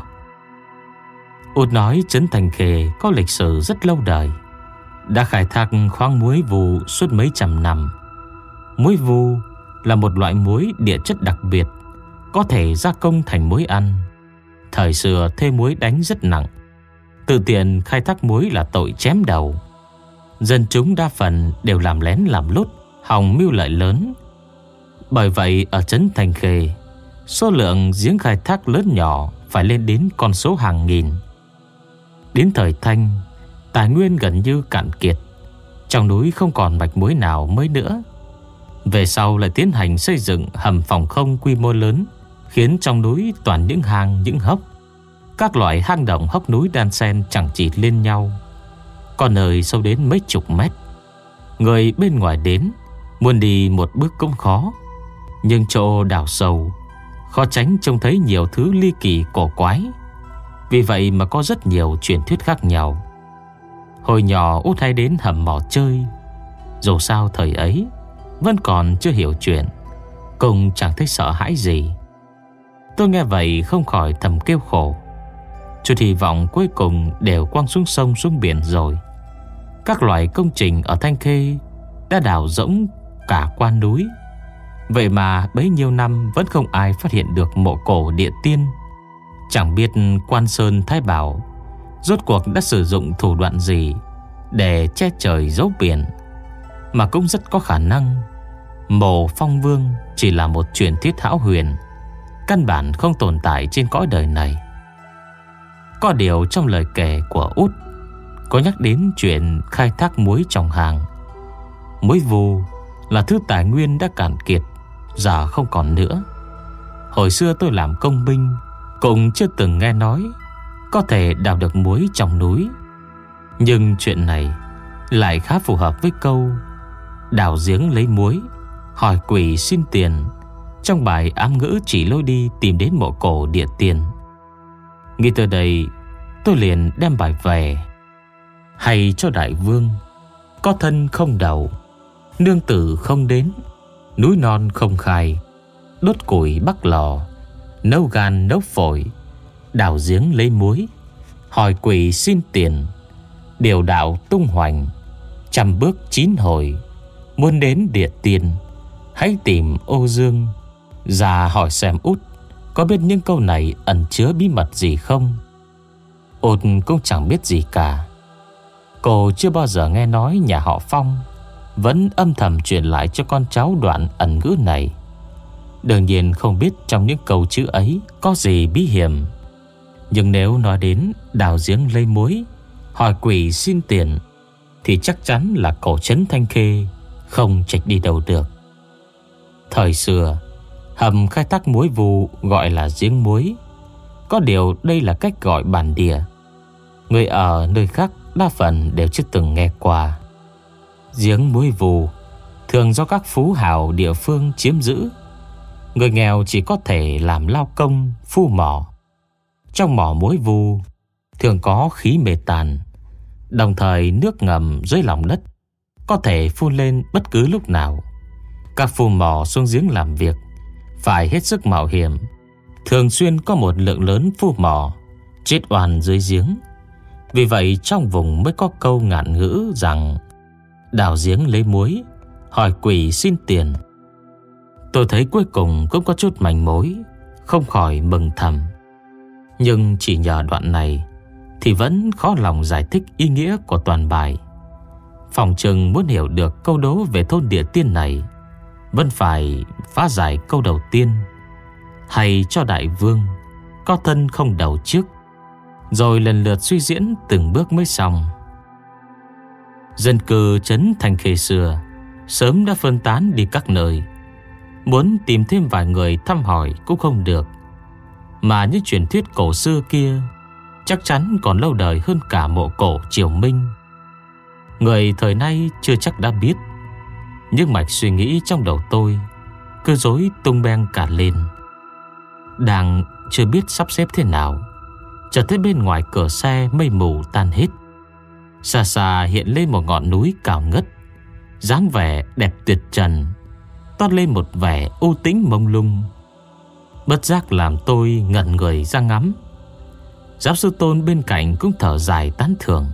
A: Út nói Trấn Thành Khê có lịch sử rất lâu đời, đã khai thác khoáng muối vù suốt mấy trăm năm. Muối vù là một loại muối địa chất đặc biệt, có thể gia công thành muối ăn. Thời xưa thuê muối đánh rất nặng, tự tiện khai thác muối là tội chém đầu. Dân chúng đa phần đều làm lén làm lút, hòng mưu lợi lớn. Bởi vậy ở Trấn Thành Khê, số lượng giếng khai thác lớn nhỏ phải lên đến con số hàng nghìn. Đến thời Thanh, tài nguyên gần như cạn kiệt, trong núi không còn mạch muối nào mới nữa. Về sau lại tiến hành xây dựng hầm phòng không quy mô lớn, khiến trong núi toàn những hang những hốc. Các loại hang động hốc núi đan xen chẳng chịt lên nhau, có nơi sâu đến mấy chục mét. Người bên ngoài đến muốn đi một bước cũng khó. Nhưng chỗ đào sâu, khó tránh trông thấy nhiều thứ ly kỳ cổ quái. Vì vậy mà có rất nhiều truyền thuyết khác nhau. Hồi nhỏ út hay đến hầm mỏ chơi. Dù sao thời ấy vẫn còn chưa hiểu chuyện, cũng chẳng thấy sợ hãi gì. Tôi nghe vậy không khỏi thầm kêu khổ. Chút hy vọng cuối cùng đều quăng xuống sông xuống biển rồi. Các loại công trình ở Thanh Khê đã đào rỗng cả quan núi, vậy mà bấy nhiêu năm vẫn không ai phát hiện được mộ cổ địa tiên. Chẳng biết Quan Sơn Thái Bảo rốt cuộc đã sử dụng thủ đoạn gì để che trời giấu biển. Mà cũng rất có khả năng mộ Phong Vương chỉ là một truyền thuyết hão huyền, căn bản không tồn tại trên cõi đời này. Có điều trong lời kể của út có nhắc đến chuyện khai thác muối trong hang. Muối vù là thứ tài nguyên đã cạn kiệt, giờ không còn nữa. Hồi xưa tôi làm công binh cũng chưa từng nghe nói có thể đào được muối trong núi. Nhưng chuyện này lại khá phù hợp với câu đào giếng lấy muối, hỏi quỷ xin tiền trong bài ám ngữ chỉ lối đi tìm đến mộ cổ địa tiên. Nghĩ tới đây, tôi liền đem bài về. Hay cho đại vương, có thân không đầu, nương tử không đến, núi non không khai, đốt củi bắc lò, nấu gan nấu phổi, đào giếng lấy muối, hỏi quỷ xin tiền, điều đạo tung hoành, trăm bước chín hồi, muốn đến địa tiên, hãy tìm ô dương. Già hỏi xem út có biết những câu này ẩn chứa bí mật gì không? Út cũng chẳng biết gì cả. Cô chưa bao giờ nghe nói nhà họ Phong vẫn âm thầm truyền lại cho con cháu đoạn ẩn ngữ này. Đương nhiên không biết trong những câu chữ ấy có gì bí hiểm. Nhưng nếu nói đến đào giếng lấy muối, hỏi quỷ xin tiền, thì chắc chắn là cổ trấn Thanh Khê không chệch đi đâu được. Thời xưa, hầm khai thác muối vù gọi là giếng muối. Có điều đây là cách gọi bản địa. Người ở nơi khác đa phần đều chưa từng nghe qua. Giếng muối vù thường do các phú hào địa phương chiếm giữ. Người nghèo chỉ có thể làm lao công phu mỏ. Trong mỏ muối vù thường có khí mê tan, đồng thời nước ngầm dưới lòng đất có thể phun lên bất cứ lúc nào. Các phu mỏ xuống giếng làm việc phải hết sức mạo hiểm. Thường xuyên có một lượng lớn phu mỏ chết oan dưới giếng. Vì vậy trong vùng mới có câu ngạn ngữ rằng đào giếng lấy muối, hỏi quỷ xin tiền. Tôi thấy cuối cùng cũng có chút manh mối, không khỏi mừng thầm. Nhưng chỉ nhờ đoạn này thì vẫn khó lòng giải thích ý nghĩa của toàn bài. Phòng chừng muốn hiểu được câu đố về thôn địa tiên này, vẫn phải phá giải câu đầu tiên, hay cho đại vương có thân không đầu trước, rồi lần lượt suy diễn từng bước mới xong. Dân cư trấn Thanh Khê xưa sớm đã phân tán đi các nơi. Muốn tìm thêm vài người thăm hỏi cũng không được. Mà những truyền thuyết cổ xưa kia chắc chắn còn lâu đời hơn cả mộ cổ triều Minh. Người thời nay chưa chắc đã biết. Nhưng mạch suy nghĩ trong đầu tôi cứ rối tung beng cả lên. Đang chưa biết sắp xếp thế nào, chợt thấy bên ngoài cửa xe mây mù tan hết. Xa xa hiện lên một ngọn núi cao ngất, dáng vẻ đẹp tuyệt trần, toát lên một vẻ u tĩnh mông lung. Bất giác làm tôi ngẩn người ra ngắm. Giáo sư Tôn bên cạnh cũng thở dài tán thưởng.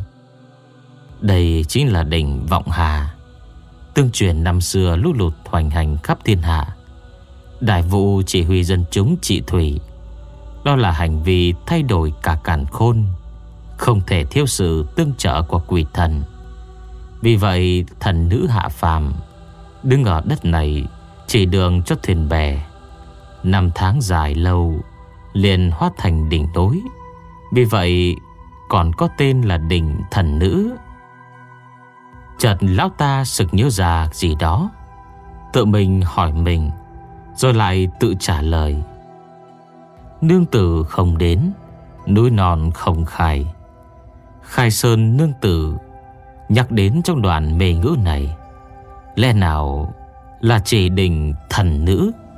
A: Đây chính là đỉnh Vọng Hà, tương truyền năm xưa lũ lụt hoành hành khắp thiên hạ. Đại vụ chỉ huy dân chúng trị thủy, đó là hành vi thay đổi cả càn khôn, không thể thiếu sự tương trợ của quỷ thần. Vì vậy thần nữ hạ phàm đứng ở đất này chỉ đường cho thuyền bè. Năm tháng dài lâu liền hóa thành đỉnh núi. Vì vậy còn có tên là đỉnh thần nữ. Chợt lão ta sực nhớ ra gì đó, tự mình hỏi mình, rồi lại tự trả lời. Nương tử không đến, núi non không khai. Khai sơn nương tử nhắc đến trong đoạn mê ngữ này, lẽ nào là chỉ đỉnh thần nữ?